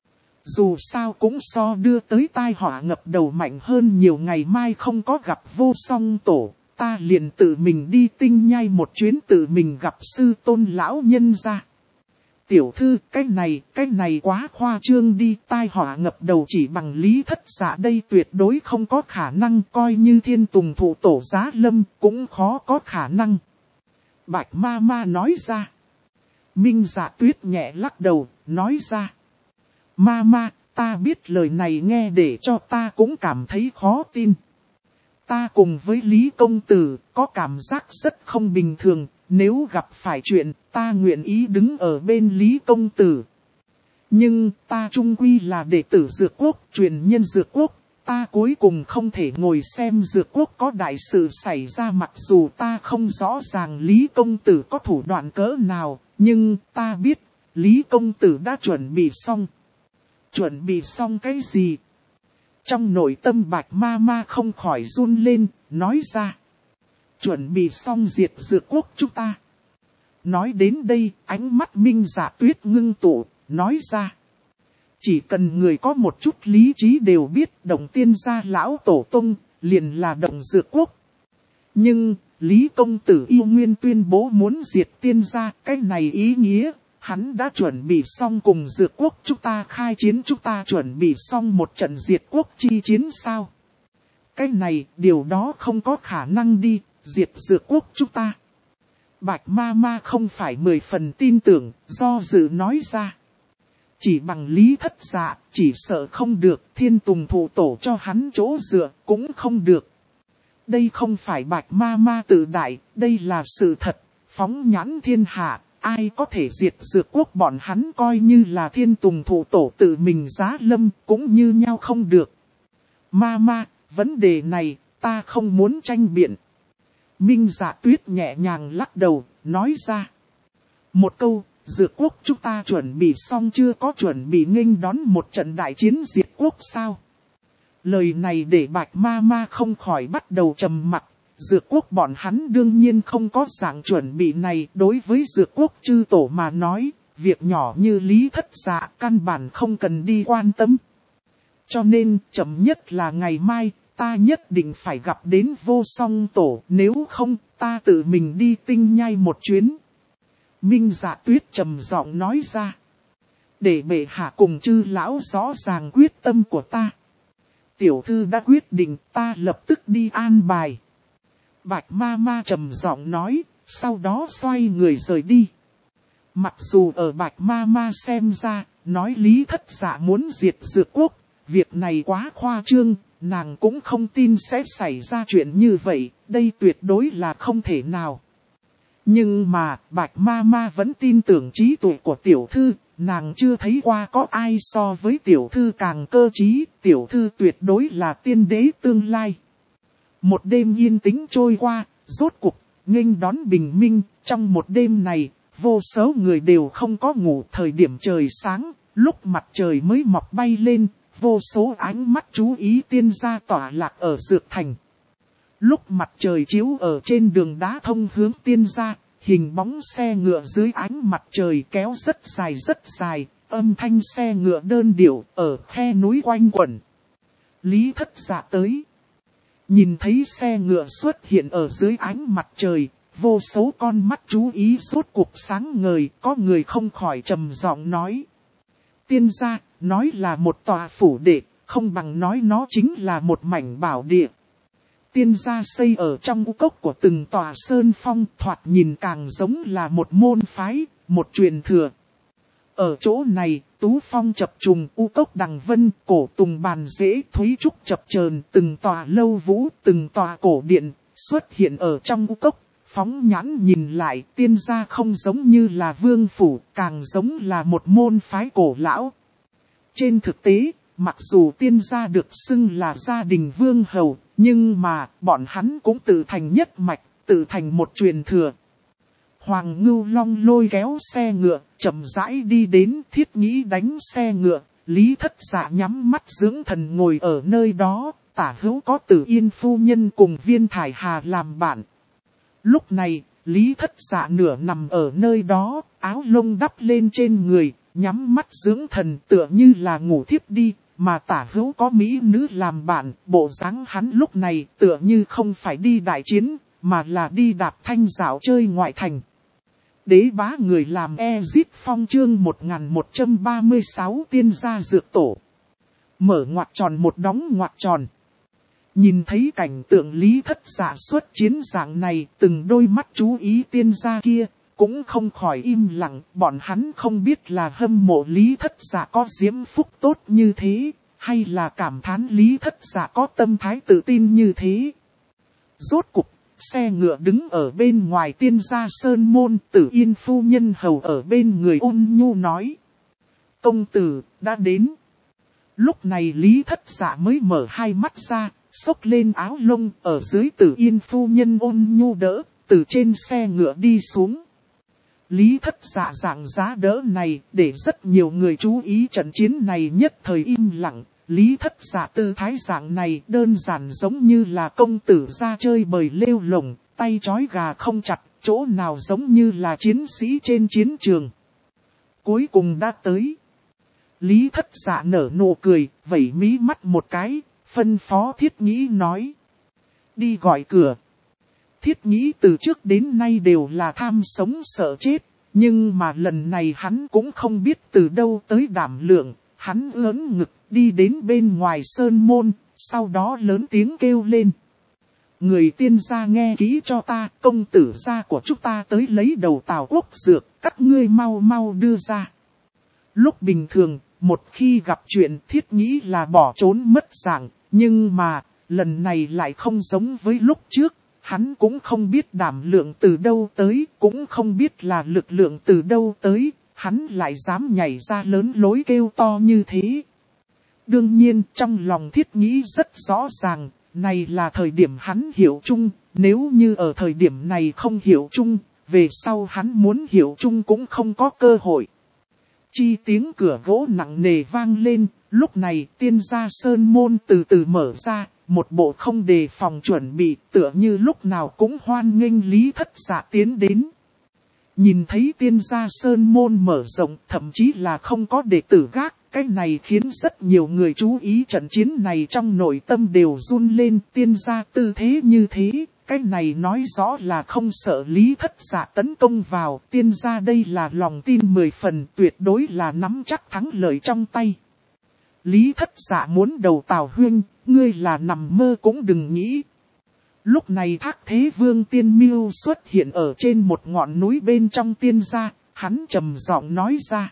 Dù sao cũng so đưa tới tai họa ngập đầu mạnh hơn nhiều, ngày mai không có gặp Vô Song Tổ. Ta liền tự mình đi Tinh Nhai một chuyến, tự mình gặp sư tôn lão nhân ra. Tiểu thư, cái này quá khoa trương đi, tai họa ngập đầu chỉ bằng Lý Thất Dạ đây tuyệt đối không có khả năng, coi như Thiên Tùng Thụ Tổ Giá Lâm cũng khó có khả năng. Bạch Ma nói ra. Minh Dạ Tuyết nhẹ lắc đầu, nói ra. Ma, ta biết lời này nghe để cho ta cũng cảm thấy khó tin. Ta cùng với Lý Công Tử có cảm giác rất không bình thường, nếu gặp phải chuyện ta nguyện ý đứng ở bên Lý Công Tử. Nhưng ta chung quy là đệ tử Dược Quốc, truyền nhân Dược Quốc, ta cuối cùng không thể ngồi xem Dược Quốc có đại sự xảy ra, mặc dù ta không rõ ràng Lý Công Tử có thủ đoạn cỡ nào, nhưng ta biết Lý Công Tử đã chuẩn bị xong. Chuẩn bị xong cái gì? Trong nội tâm Bạch Ma không khỏi run lên, nói ra. Chuẩn bị xong diệt Dược Quốc chúng ta. Nói đến đây, ánh mắt Minh Dạ Tuyết ngưng tụ, nói ra. Chỉ cần người có một chút lý trí đều biết Động Tiên gia lão tổ tông, liền là Động Dược Quốc. Nhưng, Lý Công Tử yêu nguyên tuyên bố muốn diệt Tiên gia, cái này ý nghĩa. Hắn đã chuẩn bị xong cùng Dược Quốc chúng ta khai chiến, chúng ta chuẩn bị xong một trận diệt quốc chi chiến sao? Cái này, điều đó không có khả năng đi, diệt Dược Quốc chúng ta. Bạch Ma không phải 10 phần tin tưởng, do dự nói ra. Chỉ bằng Lý Thất Dạ, chỉ sợ không được, Thiên Tùng Thụ Tổ cho hắn chỗ dựa, cũng không được. Đây không phải Bạch Ma tự đại, đây là sự thật, phóng nhãn thiên hạ. Ai có thể diệt Dược Quốc bọn hắn coi như là Thiên Tùng Thụ Tổ tự mình giá lâm cũng như nhau không được. Ma, vấn đề này ta không muốn tranh biện. Minh Dạ Tuyết nhẹ nhàng lắc đầu, nói ra. Một câu, Dược Quốc chúng ta chuẩn bị xong chưa, có chuẩn bị nghênh đón một trận đại chiến diệt quốc sao? Lời này để Bạch Ma không khỏi bắt đầu trầm mặc. Dược Quốc bọn hắn đương nhiên không có dạng chuẩn bị này, đối với Dược Quốc chư tổ mà nói, việc nhỏ như Lý Thất Dạ căn bản không cần đi quan tâm. Cho nên, chậm nhất là ngày mai, ta nhất định phải gặp đến Vô Song Tổ, nếu không, ta tự mình đi Tinh Nhai một chuyến. Minh Dạ Tuyết trầm giọng nói ra. Để bệ hạ cùng chư lão rõ ràng quyết tâm của ta. Tiểu thư đã quyết định, ta lập tức đi an bài. Bạch Ma trầm giọng nói, sau đó xoay người rời đi. Mặc dù ở Bạch Ma xem ra, nói Lý Thất Dạ muốn diệt Dược Quốc, việc này quá khoa trương, nàng cũng không tin sẽ xảy ra chuyện như vậy, đây tuyệt đối là không thể nào. Nhưng mà, Bạch Ma vẫn tin tưởng trí tuệ của tiểu thư, nàng chưa thấy qua có ai so với tiểu thư càng cơ trí, tiểu thư tuyệt đối là tiên đế tương lai. Một đêm yên tĩnh trôi qua, rốt cuộc, nghênh đón bình minh, trong một đêm này, vô số người đều không có ngủ. Thời điểm trời sáng, lúc mặt trời mới mọc bay lên, vô số ánh mắt chú ý tiên gia tỏa lạc ở Dược Thành. Lúc mặt trời chiếu ở trên đường đá thông hướng tiên gia, hình bóng xe ngựa dưới ánh mặt trời kéo rất dài, âm thanh xe ngựa đơn điệu ở khe núi quanh quẩn. Lý Thất Dạ tới. Nhìn thấy xe ngựa xuất hiện ở dưới ánh mặt trời, vô số con mắt chú ý rốt cuộc sáng ngời, có người không khỏi trầm giọng nói. Tiên gia, nói là một tòa phủ đệ, không bằng nói nó chính là một mảnh bảo địa. Tiên gia xây ở trong u cốc của từng tòa sơn phong, thoạt nhìn càng giống là một môn phái, một truyền thừa. Ở chỗ này, tú phong chập trùng, u cốc đằng vân, cổ tùng bàn rễ, thúy trúc chập chờn, từng tòa lâu vũ, từng tòa cổ điện, xuất hiện ở trong u cốc. Phóng nhãn nhìn lại, tiên gia không giống như là vương phủ, càng giống là một môn phái cổ lão. Trên thực tế, mặc dù tiên gia được xưng là gia đình vương hầu, nhưng mà bọn hắn cũng tự thành nhất mạch, tự thành một truyền thừa. Hoàng Ngưu Long lôi kéo xe ngựa, chậm rãi đi đến. Thiết Nghĩ đánh xe ngựa, Lý Thất Dạ nhắm mắt dưỡng thần ngồi ở nơi đó, tả hữu có Tử Yên phu nhân cùng Viên Thải Hà làm bạn. Lúc này, Lý Thất Dạ nửa nằm ở nơi đó, áo lông đắp lên trên người, nhắm mắt dưỡng thần tựa như là ngủ thiếp đi, mà tả hữu có mỹ nữ làm bạn, bộ dáng hắn lúc này tựa như không phải đi đại chiến, mà là đi đạp thanh dạo chơi ngoại thành. Đế bá người làm Ezip Phong chương 1136 tiên gia dược tổ. Mở ngoặc tròn một đóng ngoặc tròn. Nhìn thấy cảnh tượng Lý Thất Dạ xuất chiến dạng này, từng đôi mắt chú ý tiên gia kia, cũng không khỏi im lặng. Bọn hắn không biết là hâm mộ Lý Thất Dạ có diễm phúc tốt như thế, hay là cảm thán Lý Thất Dạ có tâm thái tự tin như thế. Rốt cục, xe ngựa đứng ở bên ngoài tiên gia sơn môn, Tử Yên phu nhân hầu ở bên người ôn nhu nói. Công tử, đã đến. Lúc này Lý Thất Dạ mới mở hai mắt ra, xốc lên áo lông, ở dưới Tử Yên phu nhân ôn nhu đỡ, từ trên xe ngựa đi xuống. Lý Thất Dạ dạng giá đỡ này, để rất nhiều người chú ý trận chiến này nhất thời im lặng. Lý Thất Dạ tư thái dạng này đơn giản giống như là công tử ra chơi bời lêu lồng, tay trói gà không chặt, chỗ nào giống như là chiến sĩ trên chiến trường. Cuối cùng đã tới. Lý Thất Dạ nở nụ cười, vẩy mí mắt một cái, phân phó Thiết Nghĩ nói. Đi gọi cửa. Thiết Nghĩ từ trước đến nay đều là tham sống sợ chết, nhưng mà lần này hắn cũng không biết từ đâu tới đảm lượng, hắn ưỡn ngực đi đến bên ngoài sơn môn, sau đó lớn tiếng kêu lên. Người tiên gia nghe kỹ cho ta, công tử gia của chúng ta tới lấy đầu Tào Quốc dược, các ngươi mau mau đưa ra. Lúc bình thường, một khi gặp chuyện Thiết Nghĩ là bỏ trốn mất dạng, nhưng mà, lần này lại không giống với lúc trước. Hắn cũng không biết đảm lượng từ đâu tới, cũng không biết là lực lượng từ đâu tới, hắn lại dám nhảy ra lớn lối kêu to như thế. Đương nhiên trong lòng Thiết Nghĩ rất rõ ràng, này là thời điểm hắn hiểu chung, nếu như ở thời điểm này không hiểu chung, về sau hắn muốn hiểu chung cũng không có cơ hội. Chi tiếng cửa gỗ nặng nề vang lên, lúc này tiên gia sơn môn từ từ mở ra. Một bộ không đề phòng chuẩn bị, tựa như lúc nào cũng hoan nghênh Lý Thất Dạ tiến đến. Nhìn thấy tiên gia sơn môn mở rộng, thậm chí là không có đệ tử gác, cái này khiến rất nhiều người chú ý trận chiến này trong nội tâm đều run lên. Tiên gia tư thế như thế, cái này nói rõ là không sợ Lý Thất Dạ tấn công vào. Tiên gia đây là lòng tin 10 phần, tuyệt đối là nắm chắc thắng lợi trong tay. Lý Thất Dạ muốn đầu Tào Huynh, ngươi là nằm mơ cũng đừng nghĩ. Lúc này Thác Thế Vương Tiên Mưu xuất hiện ở trên một ngọn núi bên trong tiên gia, hắn trầm giọng nói ra.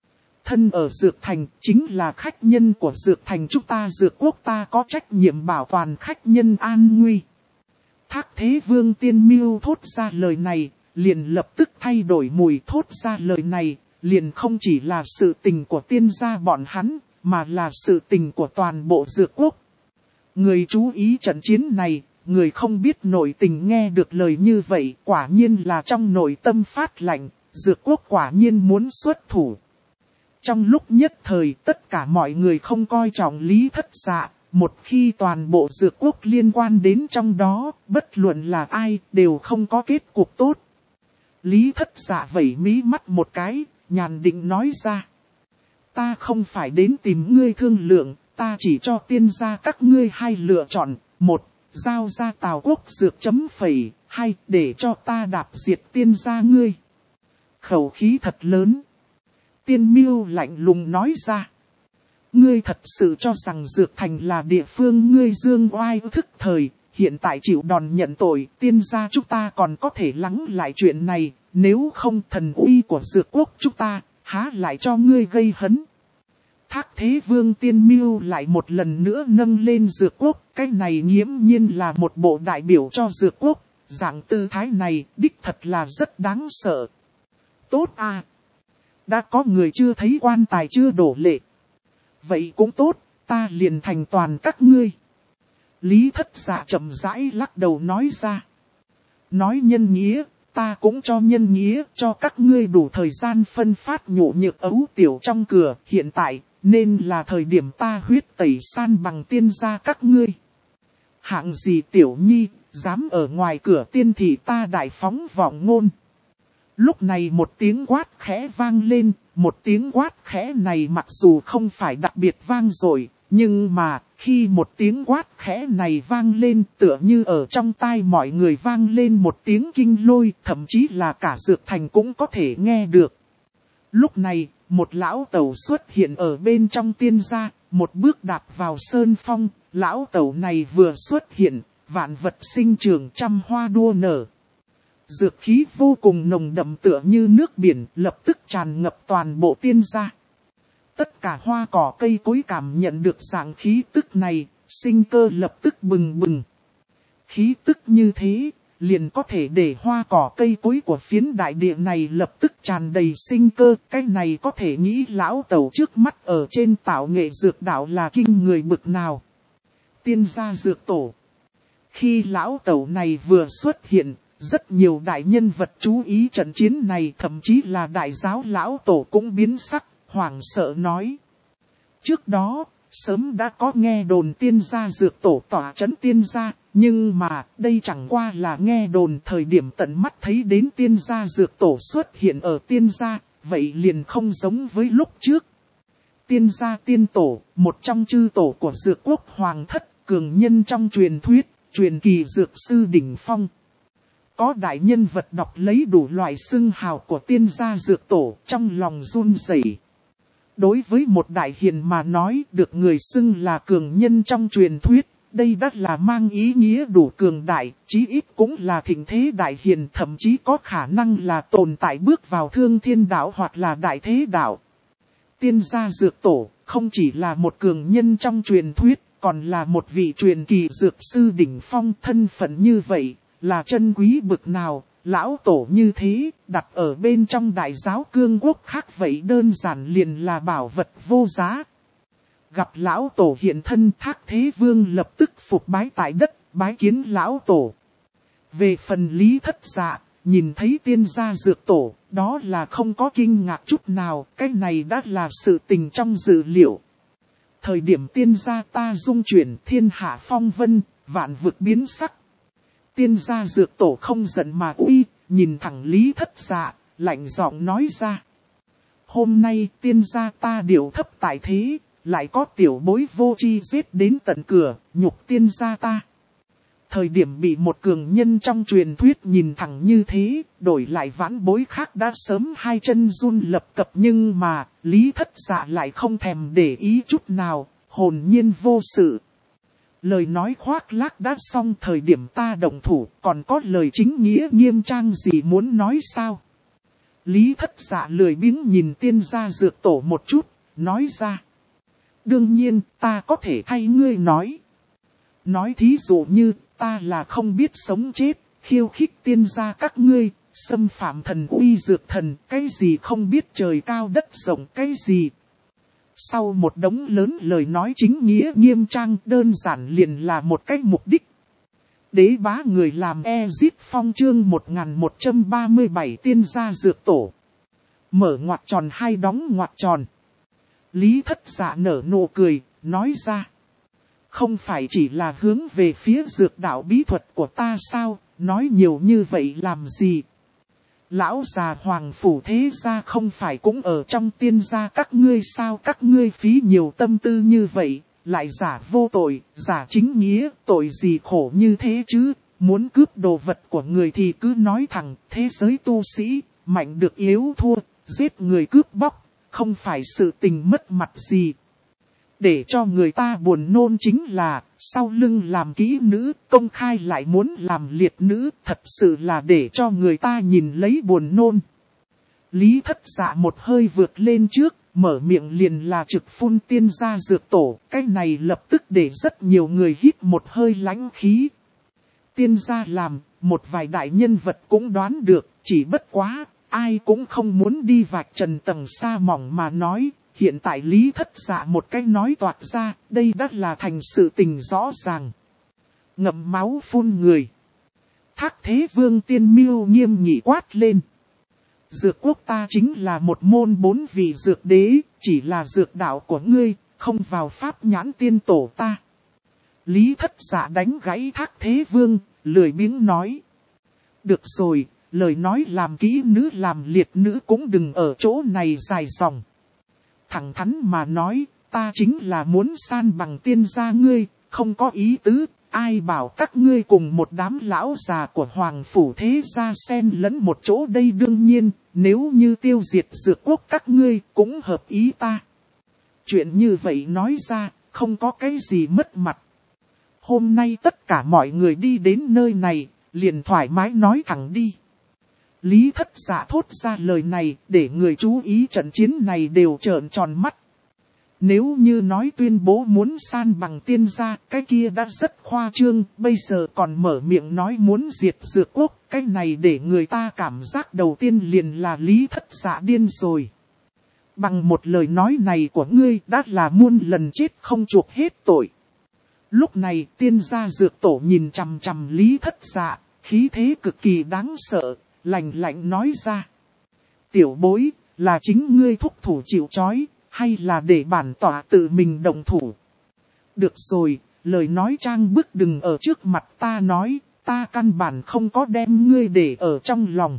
Thân ở Dược Thành, chính là khách nhân của Dược Thành chúng ta Dược Quốc, ta có trách nhiệm bảo toàn khách nhân an nguy. Thác Thế Vương Tiên Mưu thốt ra lời này, liền lập tức thay đổi mùi. Thốt ra lời này, liền không chỉ là sự tình của tiên gia bọn hắn, mà là sự tình của toàn bộ Dược Quốc. Người chú ý trận chiến này, người không biết nội tình nghe được lời như vậy, quả nhiên là trong nội tâm phát lạnh, Dược quốc quả nhiên muốn xuất thủ. Trong lúc nhất thời tất cả mọi người không coi trọng Lý Thất Dạ, một khi toàn bộ dược quốc liên quan đến trong đó, bất luận là ai đều không có kết cục tốt. Lý Thất Dạ vẩy mí mắt một cái, nhàn định nói ra. Ta không phải đến tìm ngươi thương lượng, ta chỉ cho tiên gia các ngươi hai lựa chọn. Một, giao ra Tào Quốc dược chấm phẩy. Hai, để cho ta đạp diệt tiên gia ngươi. Khẩu khí thật lớn. Tiên Miêu lạnh lùng nói ra. Ngươi thật sự cho rằng Dược Thành là địa phương ngươi dương oai thức thời, hiện tại chịu đòn nhận tội, tiên gia chúng ta còn có thể lắng lại chuyện này, nếu không thần uy của Dược Quốc chúng ta, há lại cho ngươi gây hấn. Thác Thế Vương Tiên Miêu lại một lần nữa nâng lên Dược Quốc, cái này nghiễm nhiên là một bộ đại biểu cho Dược Quốc, dạng tư thái này đích thật là rất đáng sợ. Tốt à! Đã có người chưa thấy quan tài chưa đổ lệ. Vậy cũng tốt, ta liền thành toàn các ngươi. Lý Thất Dạ chậm rãi lắc đầu nói ra. Nói nhân nghĩa, ta cũng cho nhân nghĩa, cho các ngươi đủ thời gian phân phát nhộ nhược ấu tiểu trong cửa. Hiện tại, nên là thời điểm ta huyết tẩy san bằng tiên gia các ngươi. Hạng gì tiểu nhi, dám ở ngoài cửa tiên thị ta đại phóng vọng ngôn. Lúc này một tiếng quát khẽ vang lên, một tiếng quát khẽ này mặc dù không phải đặc biệt vang dội, nhưng mà khi một tiếng quát khẽ này vang lên tựa như ở trong tai mọi người vang lên một tiếng kinh lôi, thậm chí là cả Dược Thành cũng có thể nghe được. Lúc này, một lão tẩu xuất hiện ở bên trong tiên gia, một bước đạp vào sơn phong, lão tẩu này vừa xuất hiện, vạn vật sinh trưởng trăm hoa đua nở. Dược khí vô cùng nồng đậm tựa như nước biển, lập tức tràn ngập toàn bộ tiên gia. Tất cả hoa cỏ cây cối cảm nhận được dạng khí tức này, sinh cơ lập tức bừng bừng. Khí tức như thế, liền có thể để hoa cỏ cây cối của phiến đại địa này lập tức tràn đầy sinh cơ. Cái này có thể nghĩ lão tẩu trước mắt ở trên tạo nghệ dược đạo là kinh người bực nào. Tiên gia dược tổ. Khi lão tẩu này vừa xuất hiện, rất nhiều đại nhân vật chú ý trận chiến này, thậm chí là đại giáo lão tổ cũng biến sắc, hoảng sợ nói. Trước đó, sớm đã có nghe đồn tiên gia dược tổ tỏa trấn tiên gia, nhưng mà đây chẳng qua là nghe đồn, thời điểm tận mắt thấy đến tiên gia dược tổ xuất hiện ở tiên gia, vậy liền không giống với lúc trước. Tiên gia tiên tổ, một trong chư tổ của dược quốc hoàng thất, cường nhân trong truyền thuyết, truyền kỳ dược sư đỉnh phong. Có đại nhân vật đọc lấy đủ loại xưng hào của tiên gia dược tổ, trong lòng run rẩy. Đối với một đại hiền mà nói, được người xưng là cường nhân trong truyền thuyết, đây đã là mang ý nghĩa đủ cường đại, chí ít cũng là thịnh thế đại hiền, thậm chí có khả năng là tồn tại bước vào thương thiên đạo hoặc là đại thế đạo. Tiên gia dược tổ không chỉ là một cường nhân trong truyền thuyết, còn là một vị truyền kỳ dược sư đỉnh phong, thân phận như vậy là chân quý bực nào. Lão tổ như thế, đặt ở bên trong đại giáo cương quốc khác vậy đơn giản liền là bảo vật vô giá. Gặp lão tổ hiện thân, Thác Thế Vương lập tức phục bái tại đất, bái kiến lão tổ. Về phần Lý Thất Dạ, nhìn thấy tiên gia dược tổ, đó là không có kinh ngạc chút nào, cái này đã là sự tình trong dự liệu. Thời điểm tiên gia ta dung chuyển thiên hạ phong vân, vạn vực biến sắc. Tiên gia dược tổ không giận mà uy, nhìn thẳng Lý Thất Dạ, lạnh giọng nói ra. Hôm nay tiên gia ta điều thấp tại thế, lại có tiểu bối vô tri giết đến tận cửa, nhục tiên gia ta. Thời điểm bị một cường nhân trong truyền thuyết nhìn thẳng như thế, đổi lại vãn bối khác đã sớm hai chân run lập cập, nhưng mà Lý Thất Dạ lại không thèm để ý chút nào, hồn nhiên vô sự. Lời nói khoác lác đã xong, thời điểm ta động thủ, còn có lời chính nghĩa nghiêm trang gì muốn nói sao? Lý Thất Dạ lười biếng nhìn tiên gia dược tổ một chút, nói ra. Đương nhiên, ta có thể thay ngươi nói. Nói thí dụ như, ta là không biết sống chết, khiêu khích tiên gia các ngươi, xâm phạm thần uy dược thần, cái gì không biết trời cao đất rộng, cái gì. Sau một đống lớn lời nói chính nghĩa nghiêm trang, đơn giản liền là một cái mục đích. Đế bá người làm Ezit Phong chương 1137 tiên gia dược tổ, Mở ngoặc tròn hai đóng ngoặc tròn. Lý Thất Dạ nở nụ cười, nói ra. Không phải chỉ là hướng về phía dược đạo bí thuật của ta sao, nói nhiều như vậy làm gì? Lão già Hoàng Phủ thế gia không phải cũng ở trong tiên gia các ngươi sao, các ngươi phí nhiều tâm tư như vậy, lại giả vô tội, giả chính nghĩa, tội gì khổ như thế chứ? Muốn cướp đồ vật của người thì cứ nói thẳng, thế giới tu sĩ, mạnh được yếu thua, giết người cướp bóc, không phải sự tình mất mặt gì. Để cho người ta buồn nôn chính là, sau lưng làm kỹ nữ, công khai lại muốn làm liệt nữ, thật sự là để cho người ta nhìn lấy buồn nôn. Lý Thất Dạ một hơi vượt lên trước, mở miệng liền là trực phun tiên gia dược tổ, cái này lập tức để rất nhiều người hít một hơi lãnh khí. Tiên gia làm, một vài đại nhân vật cũng đoán được, chỉ bất quá, ai cũng không muốn đi vạch trần tầng sa mỏng mà nói. Hiện tại Lý Thất Dạ một cái nói toạc ra, đây đã là thành sự tình rõ ràng. Ngậm máu phun người. Thác Thế Vương Tiên Miêu nghiêm nghị quát lên. Dược quốc ta chính là một môn 4 vị dược đế, chỉ là dược đạo của ngươi, không vào pháp nhãn tiên tổ ta. Lý Thất Dạ đánh gãy Thác Thế Vương, lười biếng nói. Được rồi, lời nói làm kỹ nữ làm liệt nữ cũng đừng ở chỗ này dài dòng. Thẳng thắn mà nói, ta chính là muốn san bằng tiên gia ngươi, không có ý tứ, ai bảo các ngươi cùng một đám lão già của Hoàng Phủ thế gia xen lẫn một chỗ đây đương nhiên, nếu như tiêu diệt dược quốc các ngươi cũng hợp ý ta. Chuyện như vậy nói ra, không có cái gì mất mặt. Hôm nay tất cả mọi người đi đến nơi này, liền thoải mái nói thẳng đi. Lý Thất Dạ thốt ra lời này để người chú ý trận chiến này đều trợn tròn mắt. Nếu như nói tuyên bố muốn san bằng tiên gia, cái kia đã rất khoa trương, bây giờ còn mở miệng nói muốn diệt dược quốc, cái này để người ta cảm giác đầu tiên liền là Lý Thất Dạ điên rồi. Bằng một lời nói này của ngươi đã là muôn lần chết không chuộc hết tội. Lúc này tiên gia dược tổ nhìn chằm chằm Lý Thất Dạ, khí thế cực kỳ đáng sợ. Lạnh lạnh nói ra. Tiểu bối, là chính ngươi thúc thủ chịu trói, hay là để bản tỏa tự mình động thủ? Được rồi, lời nói trang bức đừng ở trước mặt ta nói, ta căn bản không có đem ngươi để ở trong lòng.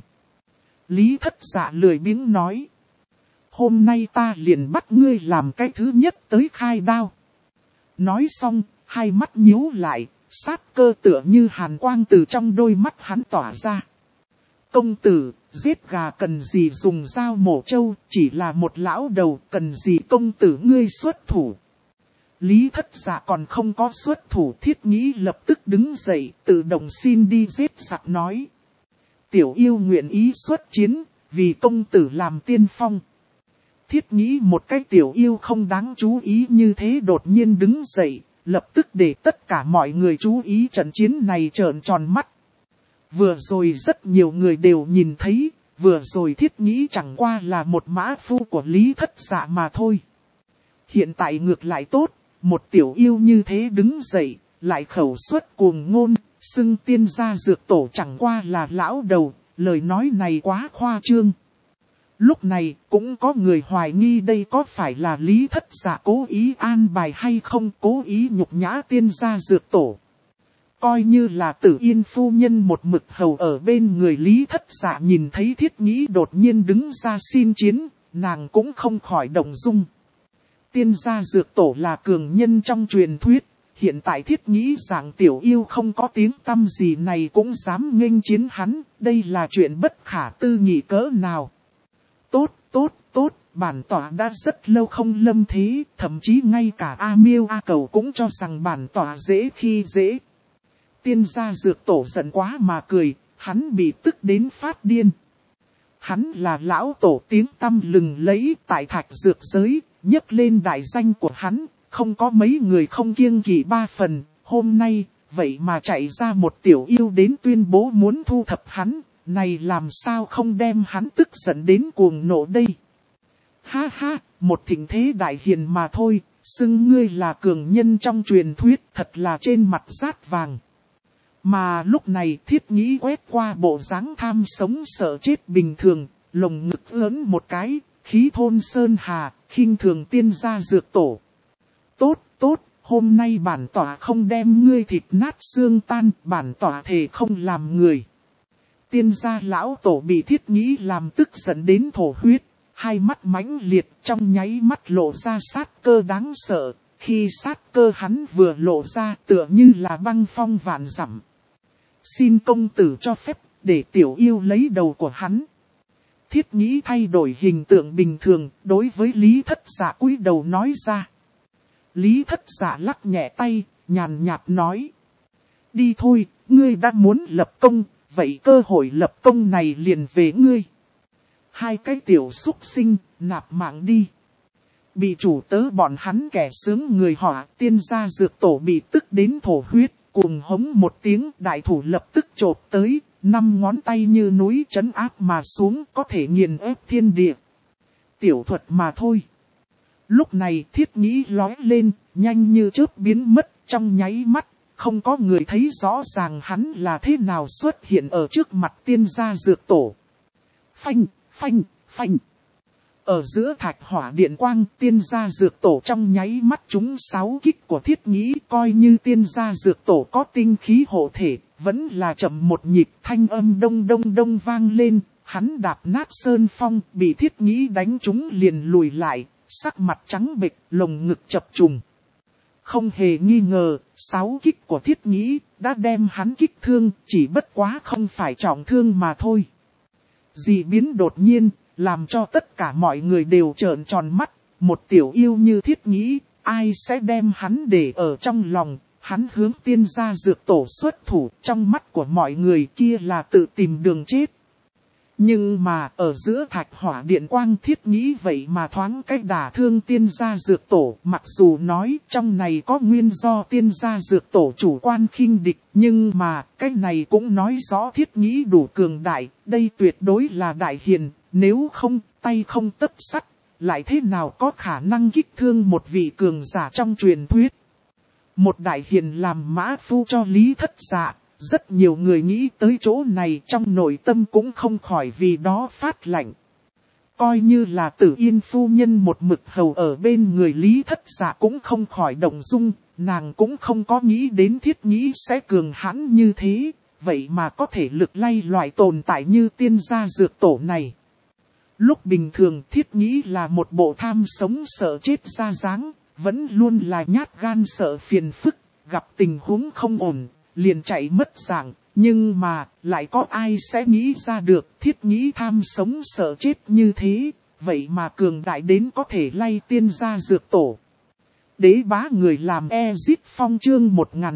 Lý Thất Dạ lười biếng nói. Hôm nay ta liền bắt ngươi làm cái thứ nhất tới khai đao. Nói xong, hai mắt nhíu lại, sát cơ tựa như hàn quang từ trong đôi mắt hắn tỏa ra. Công tử, giết gà cần gì dùng dao mổ trâu, chỉ là một lão đầu, cần gì công tử ngươi xuất thủ. Lý Thất Dạ còn không có xuất thủ, Thiết Nghĩ lập tức đứng dậy, tự động xin đi giết giặc nói. Tiểu yêu nguyện ý xuất chiến, vì công tử làm tiên phong. Thiết Nghĩ một cái tiểu yêu không đáng chú ý như thế đột nhiên đứng dậy, lập tức để tất cả mọi người chú ý trận chiến này trợn tròn mắt. Vừa rồi rất nhiều người đều nhìn thấy, vừa rồi Thiết Nghĩ chẳng qua là một mã phu của Lý Thất Dạ mà thôi. Hiện tại ngược lại tốt, một tiểu yêu như thế đứng dậy, lại khẩu suất cuồng ngôn, xưng tiên gia dược tổ chẳng qua là lão đầu, lời nói này quá khoa trương. Lúc này cũng có người hoài nghi đây có phải là Lý Thất Dạ cố ý an bài hay không, cố ý nhục nhã tiên gia dược tổ. Coi như là Tử Yên phu nhân một mực hầu ở bên người Lý Thất Dạ nhìn thấy Thiết Nghĩ đột nhiên đứng ra xin chiến, nàng cũng không khỏi động dung. Tiên gia dược tổ là cường nhân trong truyền thuyết, hiện tại Thiết Nghĩ rằng tiểu yêu không có tiếng tăm gì này cũng dám nghênh chiến hắn, đây là chuyện bất khả tư nghị cỡ nào. Tốt, bản tỏa đã rất lâu không lâm thế, thậm chí ngay cả A Miêu A Cầu cũng cho rằng bản tỏa dễ khi dễ. Tiên gia dược tổ giận quá mà cười, hắn bị tức đến phát điên. Hắn là lão tổ tiếng tăm lừng lẫy tại thạch dược giới, nhấc lên đại danh của hắn, không có mấy người không kiêng kỵ 3 phần, hôm nay, vậy mà chạy ra một tiểu yêu đến tuyên bố muốn thu thập hắn, này làm sao không đem hắn tức giận đến cuồng nộ đây. Ha ha, một thịnh thế đại hiền mà thôi, xưng ngươi là cường nhân trong truyền thuyết, thật là trên mặt rát vàng. Mà lúc này Thiết Nghĩ quét qua bộ dáng tham sống sợ chết bình thường, lồng ngực ớn một cái, khí thôn sơn hà, khinh thường tiên gia dược tổ. Tốt, tốt, hôm nay bản tỏa không đem ngươi thịt nát xương tan, bản tỏa thề không làm người. Tiên gia lão tổ bị Thiết Nghĩ làm tức giận đến thổ huyết, hai mắt mãnh liệt trong nháy mắt lộ ra sát cơ đáng sợ, khi sát cơ hắn vừa lộ ra tựa như là băng phong vạn dặm. Xin công tử cho phép để tiểu yêu lấy đầu của hắn. Thiết Nghĩ thay đổi hình tượng bình thường đối với Lý Thất Dạ cúi đầu nói ra. Lý Thất Dạ lắc nhẹ tay, nhàn nhạt nói. Đi thôi, ngươi đã muốn lập công, vậy cơ hội lập công này liền về ngươi. Hai cái tiểu súc sinh, nạp mạng đi. Bị chủ tớ bọn hắn kẻ sướng người họ, tiên gia dược tổ bị tức đến thổ huyết, cùng hống một tiếng, đại thủ lập tức chộp tới, 5 ngón tay như núi trấn áp mà xuống, có thể nghiền ép thiên địa. Tiểu thuật mà thôi. Lúc này Thiết Nghĩ lói lên, nhanh như chớp biến mất trong nháy mắt, không có người thấy rõ ràng hắn là thế nào xuất hiện ở trước mặt tiên gia dược tổ. Phanh, phanh, phanh. Ở giữa thạch hỏa điện quang, tiên gia dược tổ trong nháy mắt trúng 6 kích của Thiết Nghĩ, coi như tiên gia dược tổ có tinh khí hộ thể, vẫn là chậm một nhịp, thanh âm đông đông đông vang lên, hắn đạp nát sơn phong, bị Thiết Nghĩ đánh trúng liền lùi lại, sắc mặt trắng bệch, lồng ngực chập trùng. Không hề nghi ngờ, 6 kích của Thiết Nghĩ đã đem hắn kích thương, chỉ bất quá không phải trọng thương mà thôi. Dị biến đột nhiên, làm cho tất cả mọi người đều trợn tròn mắt, một tiểu yêu như Thiết Nghĩ, ai sẽ đem hắn để ở trong lòng, hắn hướng tiên gia dược tổ xuất thủ, trong mắt của mọi người kia là tự tìm đường chết. Nhưng mà ở giữa thạch hỏa điện quang Thiết Nghĩ vậy mà thoáng cách đả thương tiên gia dược tổ, mặc dù nói trong này có nguyên do tiên gia dược tổ chủ quan khinh địch, nhưng mà cái này cũng nói rõ Thiết Nghĩ đủ cường đại, đây tuyệt đối là đại hiền, nếu không tay không tấc sắt, lại thế nào có khả năng kích thương một vị cường giả trong truyền thuyết. Một đại hiền làm mã phu cho Lý Thất Dạ. Rất nhiều người nghĩ tới chỗ này trong nội tâm cũng không khỏi vì đó phát lạnh. Coi như là Tử Yên phu nhân một mực hầu ở bên người Lý Thất Dạ cũng không khỏi động dung, nàng cũng không có nghĩ đến Thiết Nghĩ sẽ cường hãn như thế, vậy mà có thể lực lay loại tồn tại như tiên gia dược tổ này. Lúc bình thường Thiết Nghĩ là một bộ tham sống sợ chết ra dáng, vẫn luôn là nhát gan sợ phiền phức, gặp tình huống không ổn liền chạy mất dạng, nhưng mà lại có ai sẽ nghĩ ra được Thiết Nghĩ tham sống sợ chết như thế, vậy mà cường đại đến có thể lay tiên gia dược tổ. Đế bá người làm Ezit Phong chương